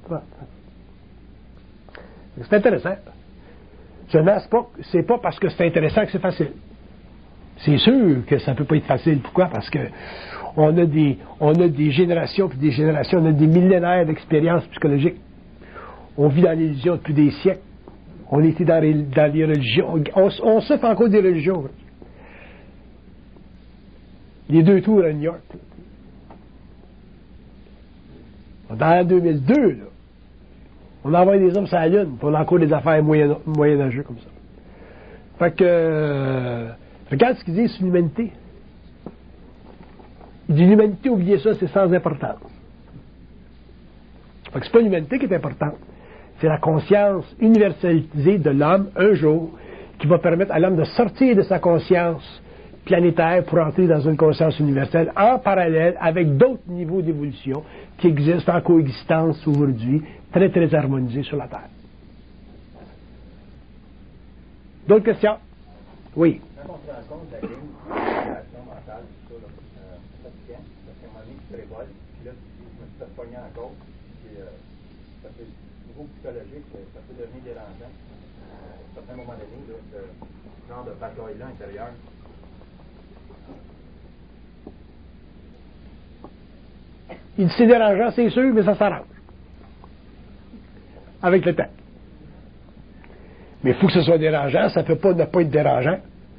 C'est intéressant. Seulement, c'est pas, c'est pas parce que c'est intéressant que c'est facile. C'est sûr que ça ne peut pas être facile. Pourquoi? Parce que on a des, on a des générations puis des générations, on a des millénaires d'expériences psychologiques. On vit dans l'illusion depuis des siècles. On était dans les, dans les religions. On, on souffre encore des religions. Les deux tours à New York. Dans l'an deux mille deux, là, on envoie des hommes sur la Lune, puis on a encore des affaires moyen, moyenâgeuses comme ça. Fait que, euh, regarde ce qu'ils disent sur l'humanité. Il dit l'humanité, oubliez ça, c'est sans importance. Fait que c'est pas l'humanité qui est importante. C'est la conscience universalisée de l'homme, un jour, qui va permettre à l'homme de sortir de sa conscience planétaire pour entrer dans une conscience universelle en parallèle avec d'autres niveaux d'évolution qui existent en coexistence aujourd'hui, très très harmonisés sur la Terre. D'autres questions? Oui. Quand on se rend compte de la limitation mentale, tout ça, là, euh, c'est fatigant, parce qu'à un moment donné, tu te révoltes, puis là, tu dis, je me suis fait pogner en cause, puis euh, ça peut, au niveau psychologique, ça peut devenir dérangeant. Euh, à un certain moment donné, là, ce genre de bataille-là intérieure, Il dit c'est dérangeant, c'est sûr, mais ça s'arrange. Avec le temps. Mais il faut que ce soit dérangeant, ça ne peut pas ne pas être dérangeant.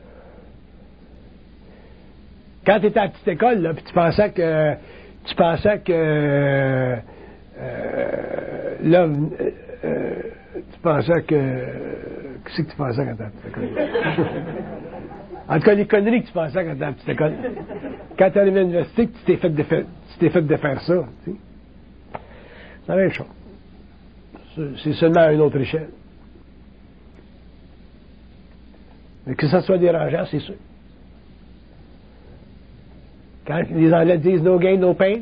Quand tu étais à la petite école, là, puis tu pensais que tu pensais que euh, euh, là, euh, euh, tu pensais que qu'est-ce que tu pensais quand tu étais à la petite école? En tout cas, les conneries que tu pensais quand tu étais à la petite école. Quand tu arrivé à l'université, tu t'es fait de faire, tu t'es fait de faire ça. Tu sais. C'est la même chose. C'est seulement à une autre échelle. Mais que ça soit dérangeant, c'est sûr. Quand les Anglais disent no gain, no pain.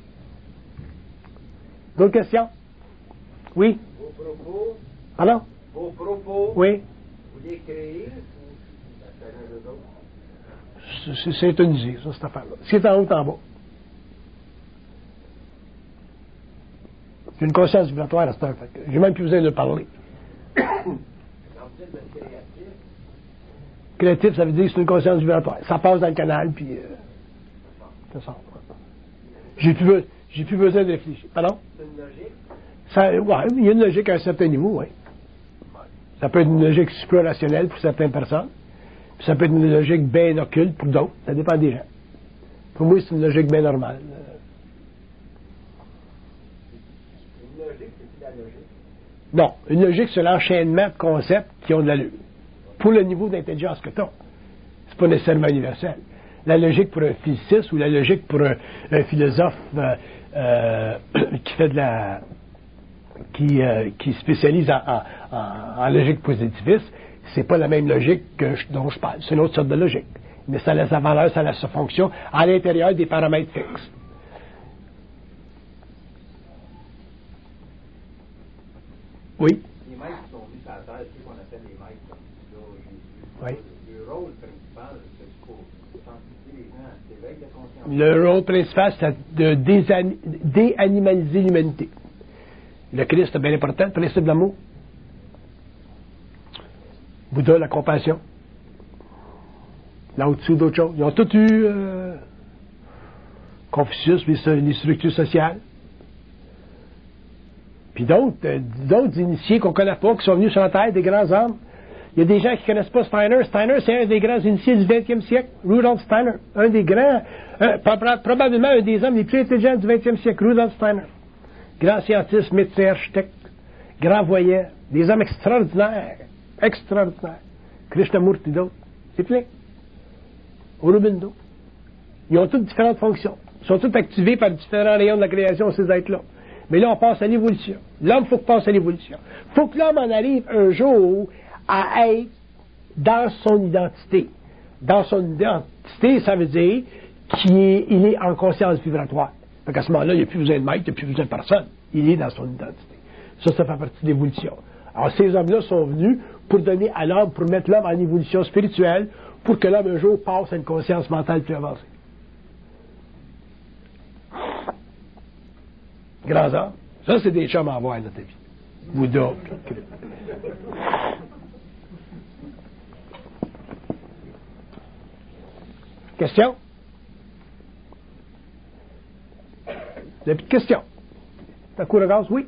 D'autres questions? Oui? Vos propos. Alors? Vos propos. Oui? Vous les créez ou ça fait un de l'autre? C'est, c'est intonisé, ça, cette affaire-là. Ce qui est en haut, en bas. J'ai une conscience vibratoire à cette heure. J'ai même plus besoin de parler. Quand vous dites de créatif. Créatif, ça veut dire que c'est une conscience vibratoire. Ça passe dans le canal, puis euh, ça sort. J'ai plus, j'ai plus besoin de réfléchir. Pardon? C'est une logique? Ça, ouais, il y a une logique à un certain niveau, oui. Ça peut être une logique supra-rationnelle pour certaines personnes, puis ça peut être une logique bien occulte pour d'autres. Ça dépend des gens. Pour moi, c'est une logique bien normale. Une logique, c'est la logique? Non, une logique, c'est l'enchaînement de concepts qui ont de l'allure. Pour le niveau d'intelligence que tu as. C'est pas nécessairement universel. La logique pour un physiciste ou la logique pour un, un philosophe euh, euh, qui fait de la qui, euh, qui spécialise en, en, en, en logique positiviste, c'est pas la même logique que je, dont je parle. C'est une autre sorte de logique. Mais ça a sa valeur, ça a sa fonction à l'intérieur des paramètres fixes. Oui? Les maîtres qui sont venus sur la terre, c'est ce qu'on appelle les maîtres. Là, Oui. Le rôle principal, c'est pour sensibiliser les gens à cet éveil de conscience. Le rôle principal, c'est de désani- déanimaliser l'humanité. Le Christ est bien important, le principe de l'amour. Bouddha, la compassion. Là-au-dessus, d'autres choses. Ils ont tous eu euh, Confucius, les, les structures sociales. Puis d'autres, euh, d'autres initiés qu'on ne connaît pas, qui sont venus sur la Terre, des grands hommes. Il y a des gens qui ne connaissent pas Steiner. Steiner, c'est un des grands initiés du vingtième siècle. Rudolf Steiner. Un des grands, un, probablement un des hommes les plus intelligents du vingtième siècle. Rudolf Steiner. Grand scientiste, médecin, architecte, grand voyant. Des hommes extraordinaires. Extraordinaires. Krishnamurti, d'autres. C'est plein. Aurobindo. Ils ont toutes différentes fonctions. Ils sont tous activés par différents rayons de la création, ces êtres-là. Mais là, on passe à l'évolution. L'homme, il faut qu'il passe à l'évolution. Il faut que l'homme en arrive un jour à être dans son identité. Dans son identité, ça veut dire qu'il est, il est en conscience vibratoire. Donc à ce moment-là, il n'y a plus besoin de maître, il n'y a plus besoin de personne. Il est dans son identité. Ça, ça fait partie de l'évolution. Alors, ces hommes-là sont venus pour donner à l'homme, pour mettre l'homme en évolution spirituelle, pour que l'homme un jour passe à une conscience mentale plus avancée. Grands hommes. Ça, c'est des chums à avoir dans ta vie. Bouddha. Question? Des petites questions? T'as coup de gaz? Oui?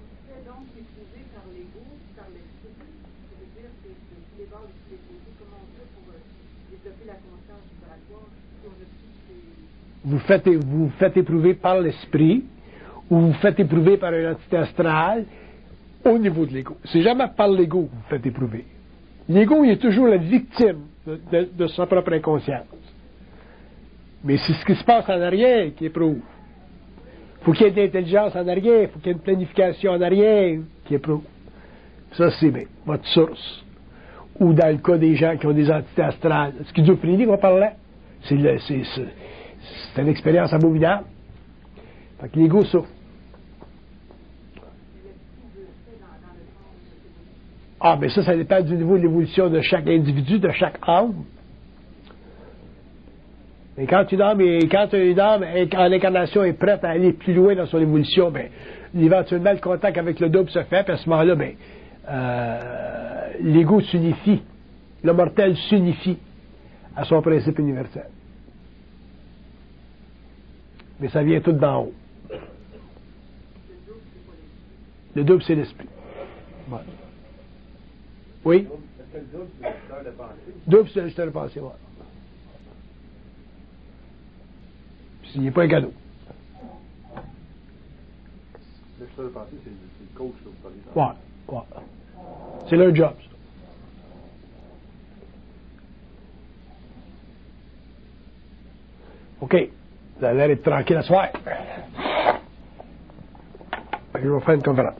Vous faites, vous faites éprouver par l'esprit ou vous faites éprouver par une entité astrale au niveau de l'ego. C'est jamais par l'ego que vous faites éprouver. L'ego, il est toujours la victime de, de, de sa propre inconscience. Mais c'est ce qui se passe en arrière qui éprouve. Il faut qu'il y ait de l'intelligence en arrière, il faut qu'il y ait une planification en arrière qui éprouve. Ça, c'est bien, votre source. Ou dans le cas des gens qui ont des entités astrales. Schizophrénie qu'on parlait, c'est, le, c'est, c'est, c'est une expérience abominable. Fait que l'ego souffre. Ah, mais ça, ça dépend du niveau de l'évolution de chaque individu, de chaque âme. Mais quand une âme, est, quand une âme est, en incarnation est prête à aller plus loin dans son évolution, ben, éventuellement, le contact avec le double se fait, puis à ce moment-là, ben, euh, l'ego s'unifie. Le mortel s'unifie à son principe universel. Mais ça vient tout d'en haut. Le double, c'est l'esprit. Ouais. Oui? Est-ce que le double, c'est l'ajusteur de pensée? Double, c'est l'ajusteur de pensée, oui. Puis il n'est pas un cadeau. L'ajusteur de pensée, c'est le coach que vous parlez. Ouais, ouais. C'est leur job, ça. OK. Vous avez l'air d'être tranquille à soir. Je vais faire une conférence.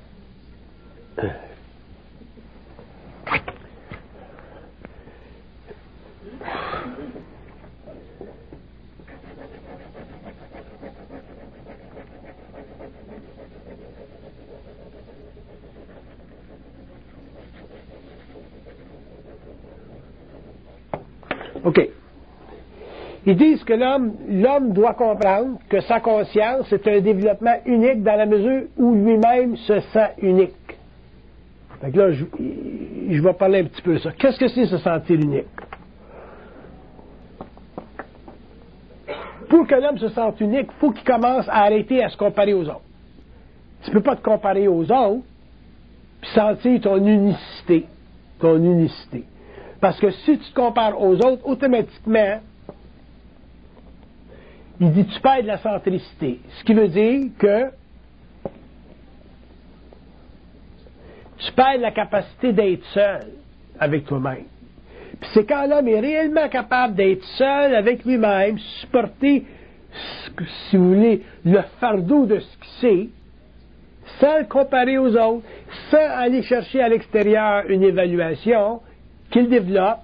OK. Ils disent que l'homme, l'homme doit comprendre que sa conscience est un développement unique dans la mesure où lui-même se sent unique. Fait que là, je, je vais parler un petit peu de ça. Qu'est-ce que c'est se sentir unique? Pour que l'homme se sente unique, il faut qu'il commence à arrêter à se comparer aux autres. Tu ne peux pas te comparer aux autres puis sentir ton unicité. Ton unicité. Parce que si tu te compares aux autres, automatiquement, il dit tu perds de la centricité. Ce qui veut dire que tu perds la capacité d'être seul avec toi-même. Puis c'est quand l'homme est réellement capable d'être seul avec lui-même, supporter, si vous voulez, le fardeau de ce qu'il sait, sans le comparer aux autres, sans aller chercher à l'extérieur une évaluation, qu'il développe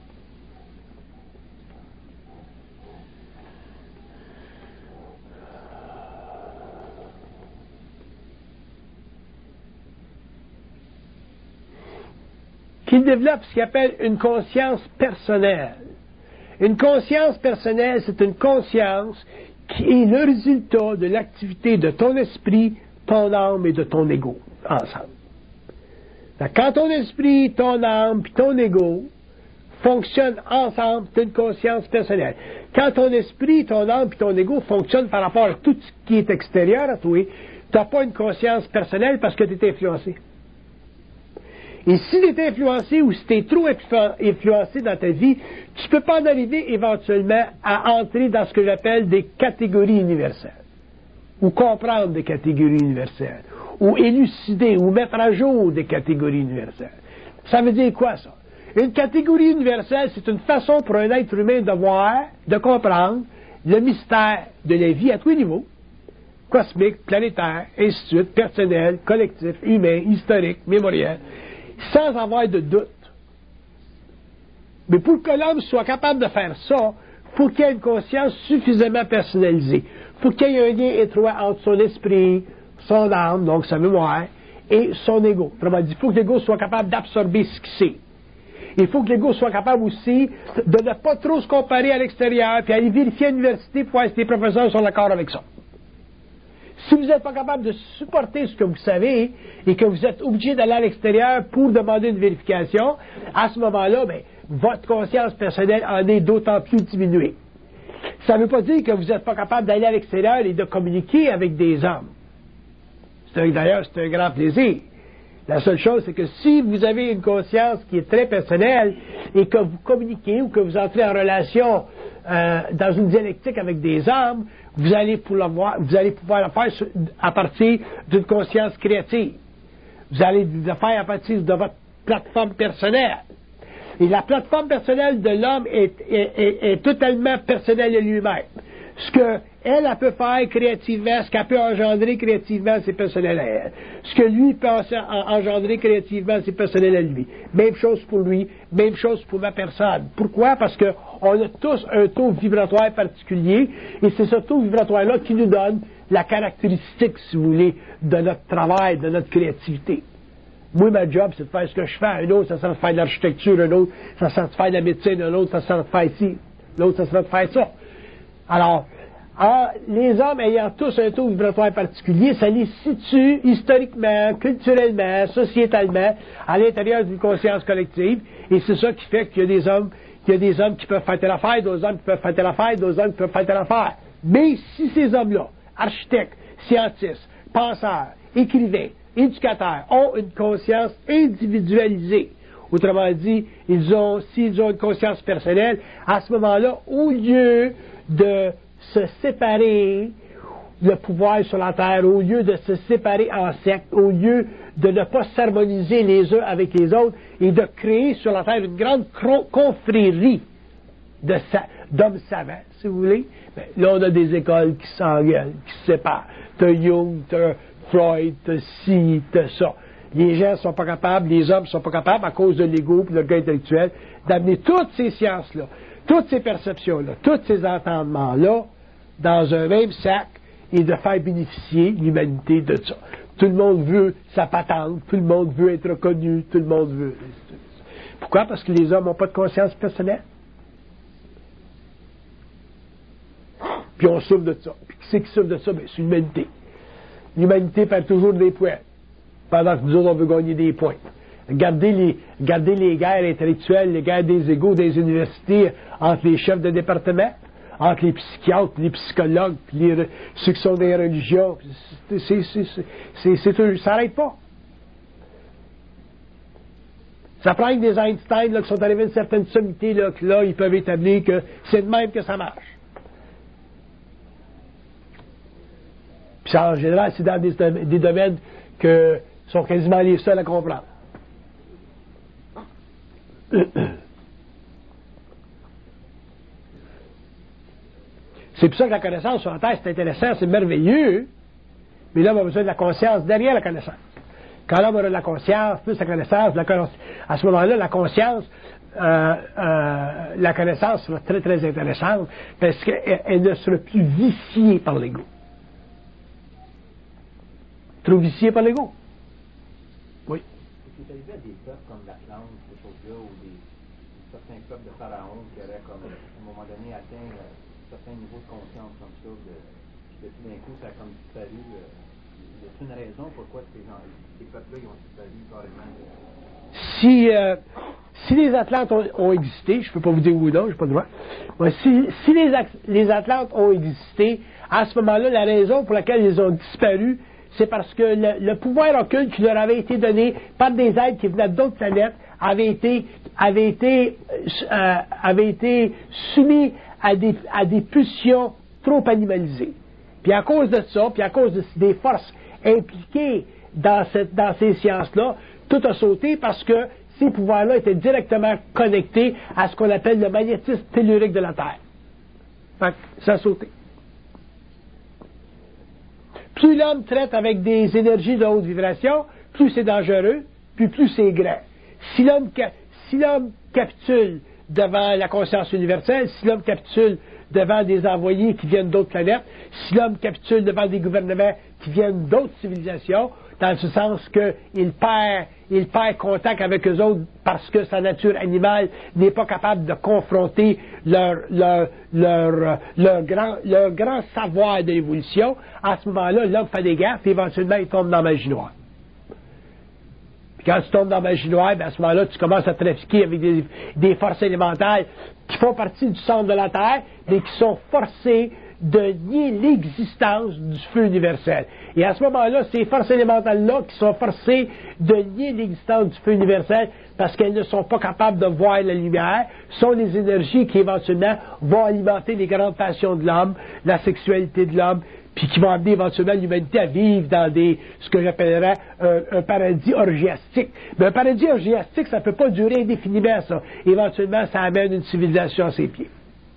qu'il développe ce qu'il appelle une conscience personnelle. Une conscience personnelle, c'est une conscience qui est le résultat de l'activité de ton esprit, ton âme et de ton ego, ensemble. Donc, quand ton esprit, ton âme et ton ego fonctionnent ensemble, c'est une conscience personnelle. Quand ton esprit, ton âme et ton ego fonctionnent par rapport à tout ce qui est extérieur à toi, tu n'as pas une conscience personnelle parce que tu es influencé. Et si tu es influencé ou si tu es trop influencé dans ta vie, tu ne peux pas en arriver éventuellement à entrer dans ce que j'appelle des catégories universelles. Ou comprendre des catégories universelles. Ou élucider, ou mettre à jour des catégories universelles. Ça veut dire quoi, ça? Une catégorie universelle, c'est une façon pour un être humain de voir, de comprendre le mystère de la vie à tous les niveaux. Cosmique, planétaire, ainsi de suite, personnel, collectif, humain, historique, mémoriel, sans avoir de doute. Mais pour que l'homme soit capable de faire ça, il faut qu'il y ait une conscience suffisamment personnalisée. Il faut qu'il y ait un lien étroit entre son esprit, son âme, donc sa mémoire, et son ego. Autrement dit, il faut que l'ego soit capable d'absorber ce qu'il sait. Il faut que l'ego soit capable aussi de ne pas trop se comparer à l'extérieur, puis aller vérifier à l'université pour voir si les professeurs sont d'accord avec ça. Si vous n'êtes pas capable de supporter ce que vous savez et que vous êtes obligé d'aller à l'extérieur pour demander une vérification, à ce moment-là, bien, votre conscience personnelle en est d'autant plus diminuée. Ça ne veut pas dire que vous n'êtes pas capable d'aller à l'extérieur et de communiquer avec des hommes. C'est d'ailleurs, c'est un grand plaisir. La seule chose, c'est que si vous avez une conscience qui est très personnelle et que vous communiquez ou que vous entrez en relation euh, dans une dialectique avec des hommes, vous allez, pouvoir, vous allez pouvoir le faire à partir d'une conscience créative. Vous allez le faire à partir de votre plateforme personnelle. Et la plateforme personnelle de l'homme est, est, est, est totalement personnelle de lui-même. Ce qu'elle, elle peut faire créativement, ce qu'elle peut engendrer créativement, c'est personnel à elle. Ce que lui peut engendrer créativement, c'est personnel à lui. Même chose pour lui, même chose pour ma personne. Pourquoi? Parce qu'on a tous un taux vibratoire particulier, et c'est ce taux vibratoire-là qui nous donne la caractéristique, si vous voulez, de notre travail, de notre créativité. Moi, ma job, c'est de faire ce que je fais. Un autre, ça sera de faire de l'architecture. Un autre, ça sera de faire de la médecine. Un autre, ça sera de faire ci. L'autre, ça sera de faire ça. Alors, en, les hommes ayant tous un taux vibratoire particulier, ça les situe historiquement, culturellement, sociétalement, à l'intérieur d'une conscience collective. Et c'est ça qui fait qu'il y a des hommes, qu'il y a des hommes qui peuvent faire telle affaire, d'autres hommes qui peuvent faire telle affaire, d'autres hommes qui peuvent faire telle affaire. Mais si ces hommes-là, architectes, scientifiques, penseurs, écrivains, éducateurs ont une conscience individualisée. Autrement dit, ils ont, s'ils ont une conscience personnelle, à ce moment-là, au lieu de se séparer le pouvoir sur la terre, au lieu de se séparer en sectes, au lieu de ne pas s'harmoniser les uns avec les autres et de créer sur la terre une grande confrérie de sa, d'hommes savants, si vous voulez, ben, là, on a des écoles qui s'engueulent, qui se séparent. T'as Jung, t'as Freud, t'as ci, t'as ça. Les gens ne sont pas capables, les hommes ne sont pas capables, à cause de l'ego et de l'orgueil intellectuel, d'amener toutes ces sciences-là, toutes ces perceptions-là, tous ces entendements-là, dans un même sac et de faire bénéficier l'humanité de ça. Tout le monde veut sa patente, tout le monde veut être reconnu, tout le monde veut... Pourquoi? Parce que les hommes n'ont pas de conscience personnelle. Puis on souffre de ça. Puis qui c'est qui souffre de ça? Bien, c'est l'humanité. L'humanité perd toujours des points, pendant que nous autres, on veut gagner des points. Regardez les, regardez les guerres intellectuelles, les guerres des égaux des universités entre les chefs de département, entre les psychiatres, les psychologues, les, ceux qui sont des religions. C'est, c'est, c'est, c'est, c'est, c'est, ça n'arrête pas. Ça prend que des Einstein là, qui sont arrivés à une certaine sommité, là, que là, ils peuvent établir que c'est de même que ça marche. Puis en général, c'est dans des, des domaines que sont quasiment les seuls à comprendre. C'est pour ça que la connaissance sur la Terre, c'est intéressant, c'est merveilleux, mais là, on a besoin de la conscience derrière la connaissance. Quand l'homme aura de la conscience, plus la connaissance, la connaissance à ce moment-là, la conscience, euh, euh, la connaissance sera très, très intéressante, parce qu'elle elle ne sera plus viciée par l'ego. Trop viciée par l'ego. Oui. C'est arrivé à des peuples comme l'Atlante, ces choses-là, ou des certains peuples de pharaons qui auraient, comme, à un moment donné, atteint euh, certains niveaux de conscience comme ça, de, de tout d'un coup, ça a comme disparu. Euh, y a une raison pourquoi ces, gens, ces peuples-là ils ont disparu carrément? Si, euh, si les Atlantes ont, ont existé, je ne peux pas vous dire où non, je n'ai pas le droit. Ouais, si si les, les Atlantes ont existé, à ce moment-là, la raison pour laquelle ils ont disparu, c'est parce que le, le pouvoir occulte qui leur avait été donné par des êtres qui venaient d'autres planètes avait été, avait été, euh, avait été soumis à des, à des pulsions trop animalisées. Puis à cause de ça, puis à cause de, des forces impliquées dans, cette, dans ces sciences-là, tout a sauté parce que ces pouvoirs-là étaient directement connectés à ce qu'on appelle le magnétisme tellurique de la Terre. Fait que ça a sauté. Plus l'homme traite avec des énergies de haute vibration, plus c'est dangereux, puis plus c'est grand. Si l'homme, si l'homme capitule devant la conscience universelle, si l'homme capitule devant des envoyés qui viennent d'autres planètes, si l'homme capitule devant des gouvernements qui viennent d'autres civilisations, dans ce sens qu'il perd, il perd contact avec eux autres parce que sa nature animale n'est pas capable de confronter leur, leur, leur, leur, grand, leur grand savoir de l'évolution. À ce moment-là, l'homme fait des gaffes et éventuellement il tombe dans la magie noire. Puis quand tu tombes dans la magie noire, ben à ce moment-là, tu commences à trafiquer avec des, des forces élémentaires qui font partie du centre de la Terre, mais qui sont forcées de nier l'existence du feu universel. Et à ce moment-là, ces forces élémentales-là qui sont forcées de nier l'existence du feu universel parce qu'elles ne sont pas capables de voir la lumière, sont les énergies qui éventuellement vont alimenter les grandes passions de l'homme, la sexualité de l'homme, puis qui vont amener éventuellement l'humanité à vivre dans des, ce que j'appellerais un, un paradis orgiastique. Mais un paradis orgiastique, ça ne peut pas durer indéfiniment, ça. Éventuellement, ça amène une civilisation à ses pieds.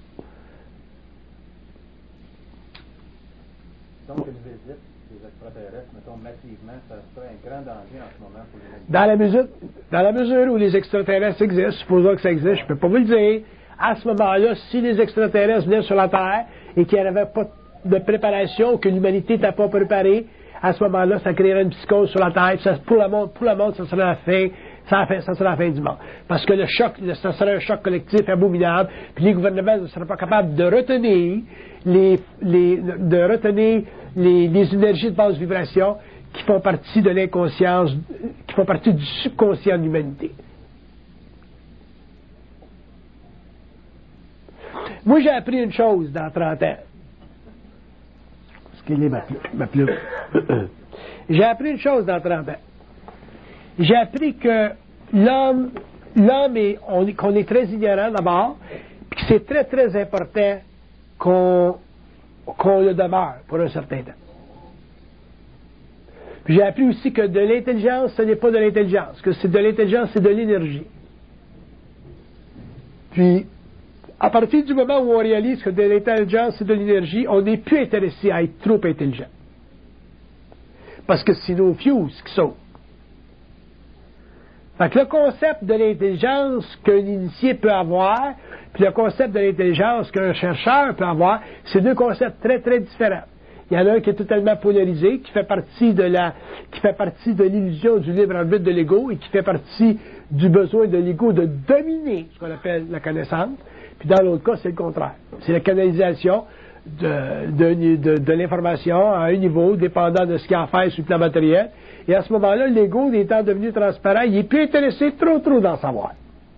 Donc, une visite des extraterrestres, mettons, massivement, ça serait un grand danger en ce moment pour l'humanité. Dans la mesure, dans la mesure où les extraterrestres existent, supposons que ça existe, je ne peux pas vous le dire, à ce moment-là, si les extraterrestres venaient sur la Terre et qu'il n'y avait pas de préparation, que l'humanité n'était pas préparée, à ce moment-là, ça créerait une psychose sur la Terre, ça, pour le monde, pour le monde, ça serait la fin, ça, ça serait la fin du monde. Parce que le choc, ça serait un choc collectif abominable, puis les gouvernements ne seraient pas capables de retenir les, les, de retenir les, les énergies de basse vibration qui font partie de l'inconscience, qui font partie du subconscient de l'humanité. Moi, j'ai appris une chose dans trente ans. Ce qu'il est ma, ma plus. J'ai appris une chose dans trente ans. J'ai appris que l'homme, l'homme est, on, qu'on est très ignorant d'abord, puis que c'est très très important qu'on, qu'on le demeure pour un certain temps. Puis j'ai appris aussi que de l'intelligence, ce n'est pas de l'intelligence, que c'est de l'intelligence, c'est de l'énergie. Puis, à partir du moment où on réalise que de l'intelligence, c'est de l'énergie, on n'est plus intéressé à être trop intelligent. Parce que c'est nos fuses qui sautent. Fait que le concept de l'intelligence qu'un initié peut avoir, puis le concept de l'intelligence qu'un chercheur peut avoir, c'est deux concepts très, très différents. Il y en a un qui est totalement polarisé, qui fait partie de la, qui fait partie de l'illusion du libre arbitre de l'ego et qui fait partie du besoin de l'ego de dominer ce qu'on appelle la connaissance. Puis dans l'autre cas, c'est le contraire. C'est la canalisation de, de, de, de l'information à un niveau dépendant de ce qu'il y a à faire sur le plan matériel. Et à ce moment-là, l'ego, étant devenu transparent, il est plus intéressé trop, trop d'en savoir.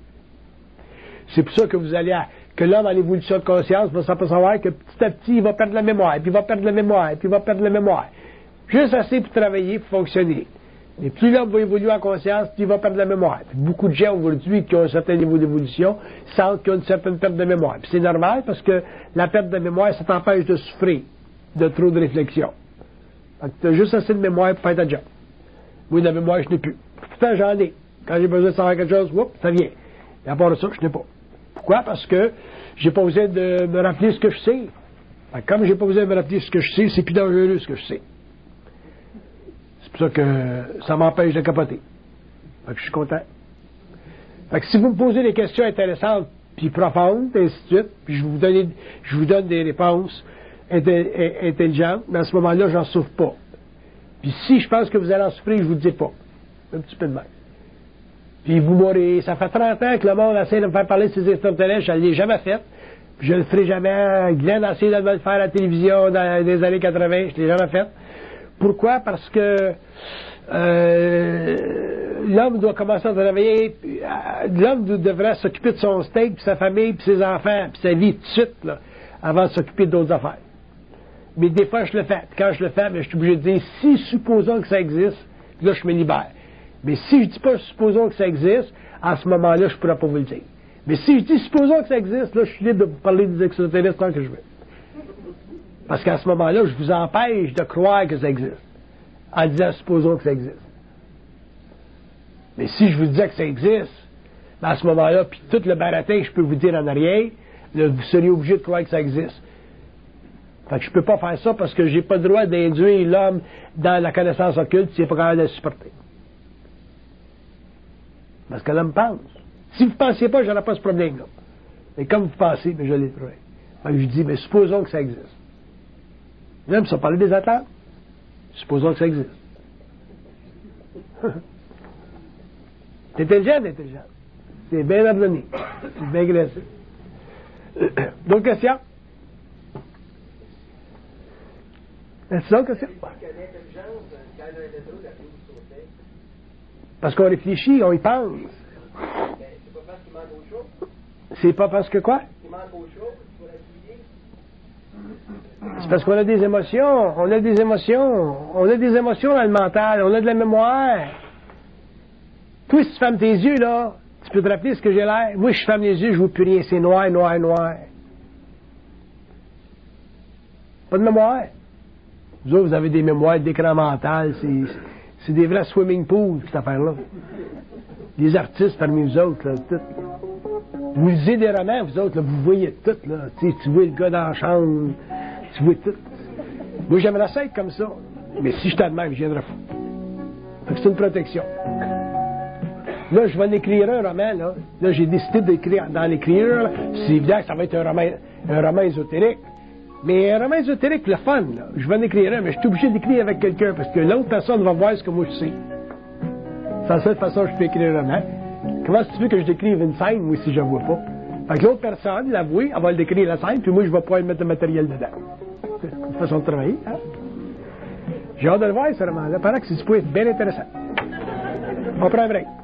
C'est pour ça que vous allez à, que l'homme à l'évolution de conscience va s'apercevoir que petit à petit, il va perdre la mémoire, puis il va perdre la mémoire, puis il va perdre la mémoire. Juste assez pour travailler, pour fonctionner. Mais plus l'homme va évoluer en conscience, plus il va perdre la mémoire. Puis beaucoup de gens aujourd'hui qui ont un certain niveau d'évolution sentent qu'ils ont une certaine perte de mémoire. Puis c'est normal parce que la perte de mémoire, ça t'empêche de souffrir de trop de réflexion. Donc tu as juste assez de mémoire pour faire ta job. Moi, de la mémoire, je n'ai plus. Pourtant, j'en ai. Quand j'ai besoin de savoir quelque chose, whoop, ça vient. Et à part de ça, je n'ai pas. Pourquoi? Parce que j'ai pas besoin de me rappeler ce que je sais. Donc, comme j'ai pas besoin de me rappeler ce que je sais, c'est plus dangereux ce que je sais. C'est pour ça que ça m'empêche de capoter. Fait que je suis content. Fait que si vous me posez des questions intéressantes puis profondes, et ainsi de suite, puis je vous donne, je vous donne des réponses intelligentes, mais à ce moment-là, j'en souffre pas. Puis si je pense que vous allez en souffrir, je vous le dis pas. Un petit peu de mal. Puis vous m'aurez... Ça fait trente ans que le monde essaie de me faire parler de ces extraterrestres, je ne l'ai jamais fait. Puis je ne le ferai jamais. Glenn a essayé de me le faire à la télévision dans les années quatre-vingt, je ne l'ai jamais fait. Pourquoi? Parce que euh, l'homme doit commencer à travailler, l'homme devrait s'occuper de son steak, puis sa famille, puis ses enfants, puis sa vie tout de suite, là, avant de s'occuper d'autres affaires. Mais des fois, je le fais. Puis quand je le fais, mais je suis obligé de dire, si supposons que ça existe, là, je me libère. Mais si je dis pas supposons que ça existe, à ce moment-là, je ne pourrais pas vous le dire. Mais si je dis supposons que ça existe, là, je suis libre de vous parler des extraterrestres tant que je veux. Parce qu'à ce moment-là, je vous empêche de croire que ça existe. En disant supposons que ça existe. Mais si je vous disais que ça existe, à ce moment-là, puis tout le baratin que je peux vous dire en arrière, là, vous seriez obligé de croire que ça existe. Fait que je peux pas faire ça parce que j'ai pas le droit d'induire l'homme dans la connaissance occulte s'il n'est pas capable de la supporter. Parce que l'homme pense. Si vous ne pensiez pas, je n'aurais pas ce problème-là. Mais comme vous pensez, mais je l'ai trouvé. Fait que je dis, mais supposons que ça existe. Même si on parlait des attentes, supposons que ça existe. T'es intelligent, t'es intelligent. C'est bien ordonné. C'est bien agressif. D'autres questions? Est-ce d'autres questions? Parce qu'on réfléchit, on y pense. C'est pas parce qu'il manque autre chose. C'est pas parce que quoi? Il manque autre chose pour l'appuyer. C'est parce qu'on a des émotions. On a des émotions. On a des émotions dans le mental. On a de la mémoire. Toi, si tu fermes tes yeux, là, tu peux te rappeler ce que j'ai l'air. Moi, je ferme les yeux, je ne vois plus rien. C'est noir, noir, noir. Pas de mémoire. Vous autres, vous avez des mémoires d'écran mental. C'est, c'est des vrais swimming pools, cette affaire-là. Les artistes parmi vous autres, là, tout. Vous lisez des romans, vous autres, là, vous voyez tout, là. Tu sais, tu vois le gars dans la chambre, tu vois tout. Moi, j'aimerais ça être comme ça. Mais si j'étais de même, je viendrais fou. Fait que c'est une protection. Là, je vais en écrire un roman, là. Là, j'ai décidé d'écrire, d'en écrire, là. C'est évident que ça va être un roman, un roman ésotérique. Mais un roman ésotérique, le fun, là. Je vais en écrire un, mais je suis obligé d'écrire avec quelqu'un parce que l'autre personne va voir ce que moi je sais. C'est la seule façon que je peux écrire un roman. Comment tu veux que je décrive une scène, moi, si je ne vois pas? Fait que l'autre personne, l'avouer, elle va le décrire la scène, puis moi, je vais pouvoir mettre le matériel dedans. C'est une façon de travailler, hein? J'ai hâte de le voir, ce roman-là. Paraît que c'est supposé être bien intéressant. On prend un break.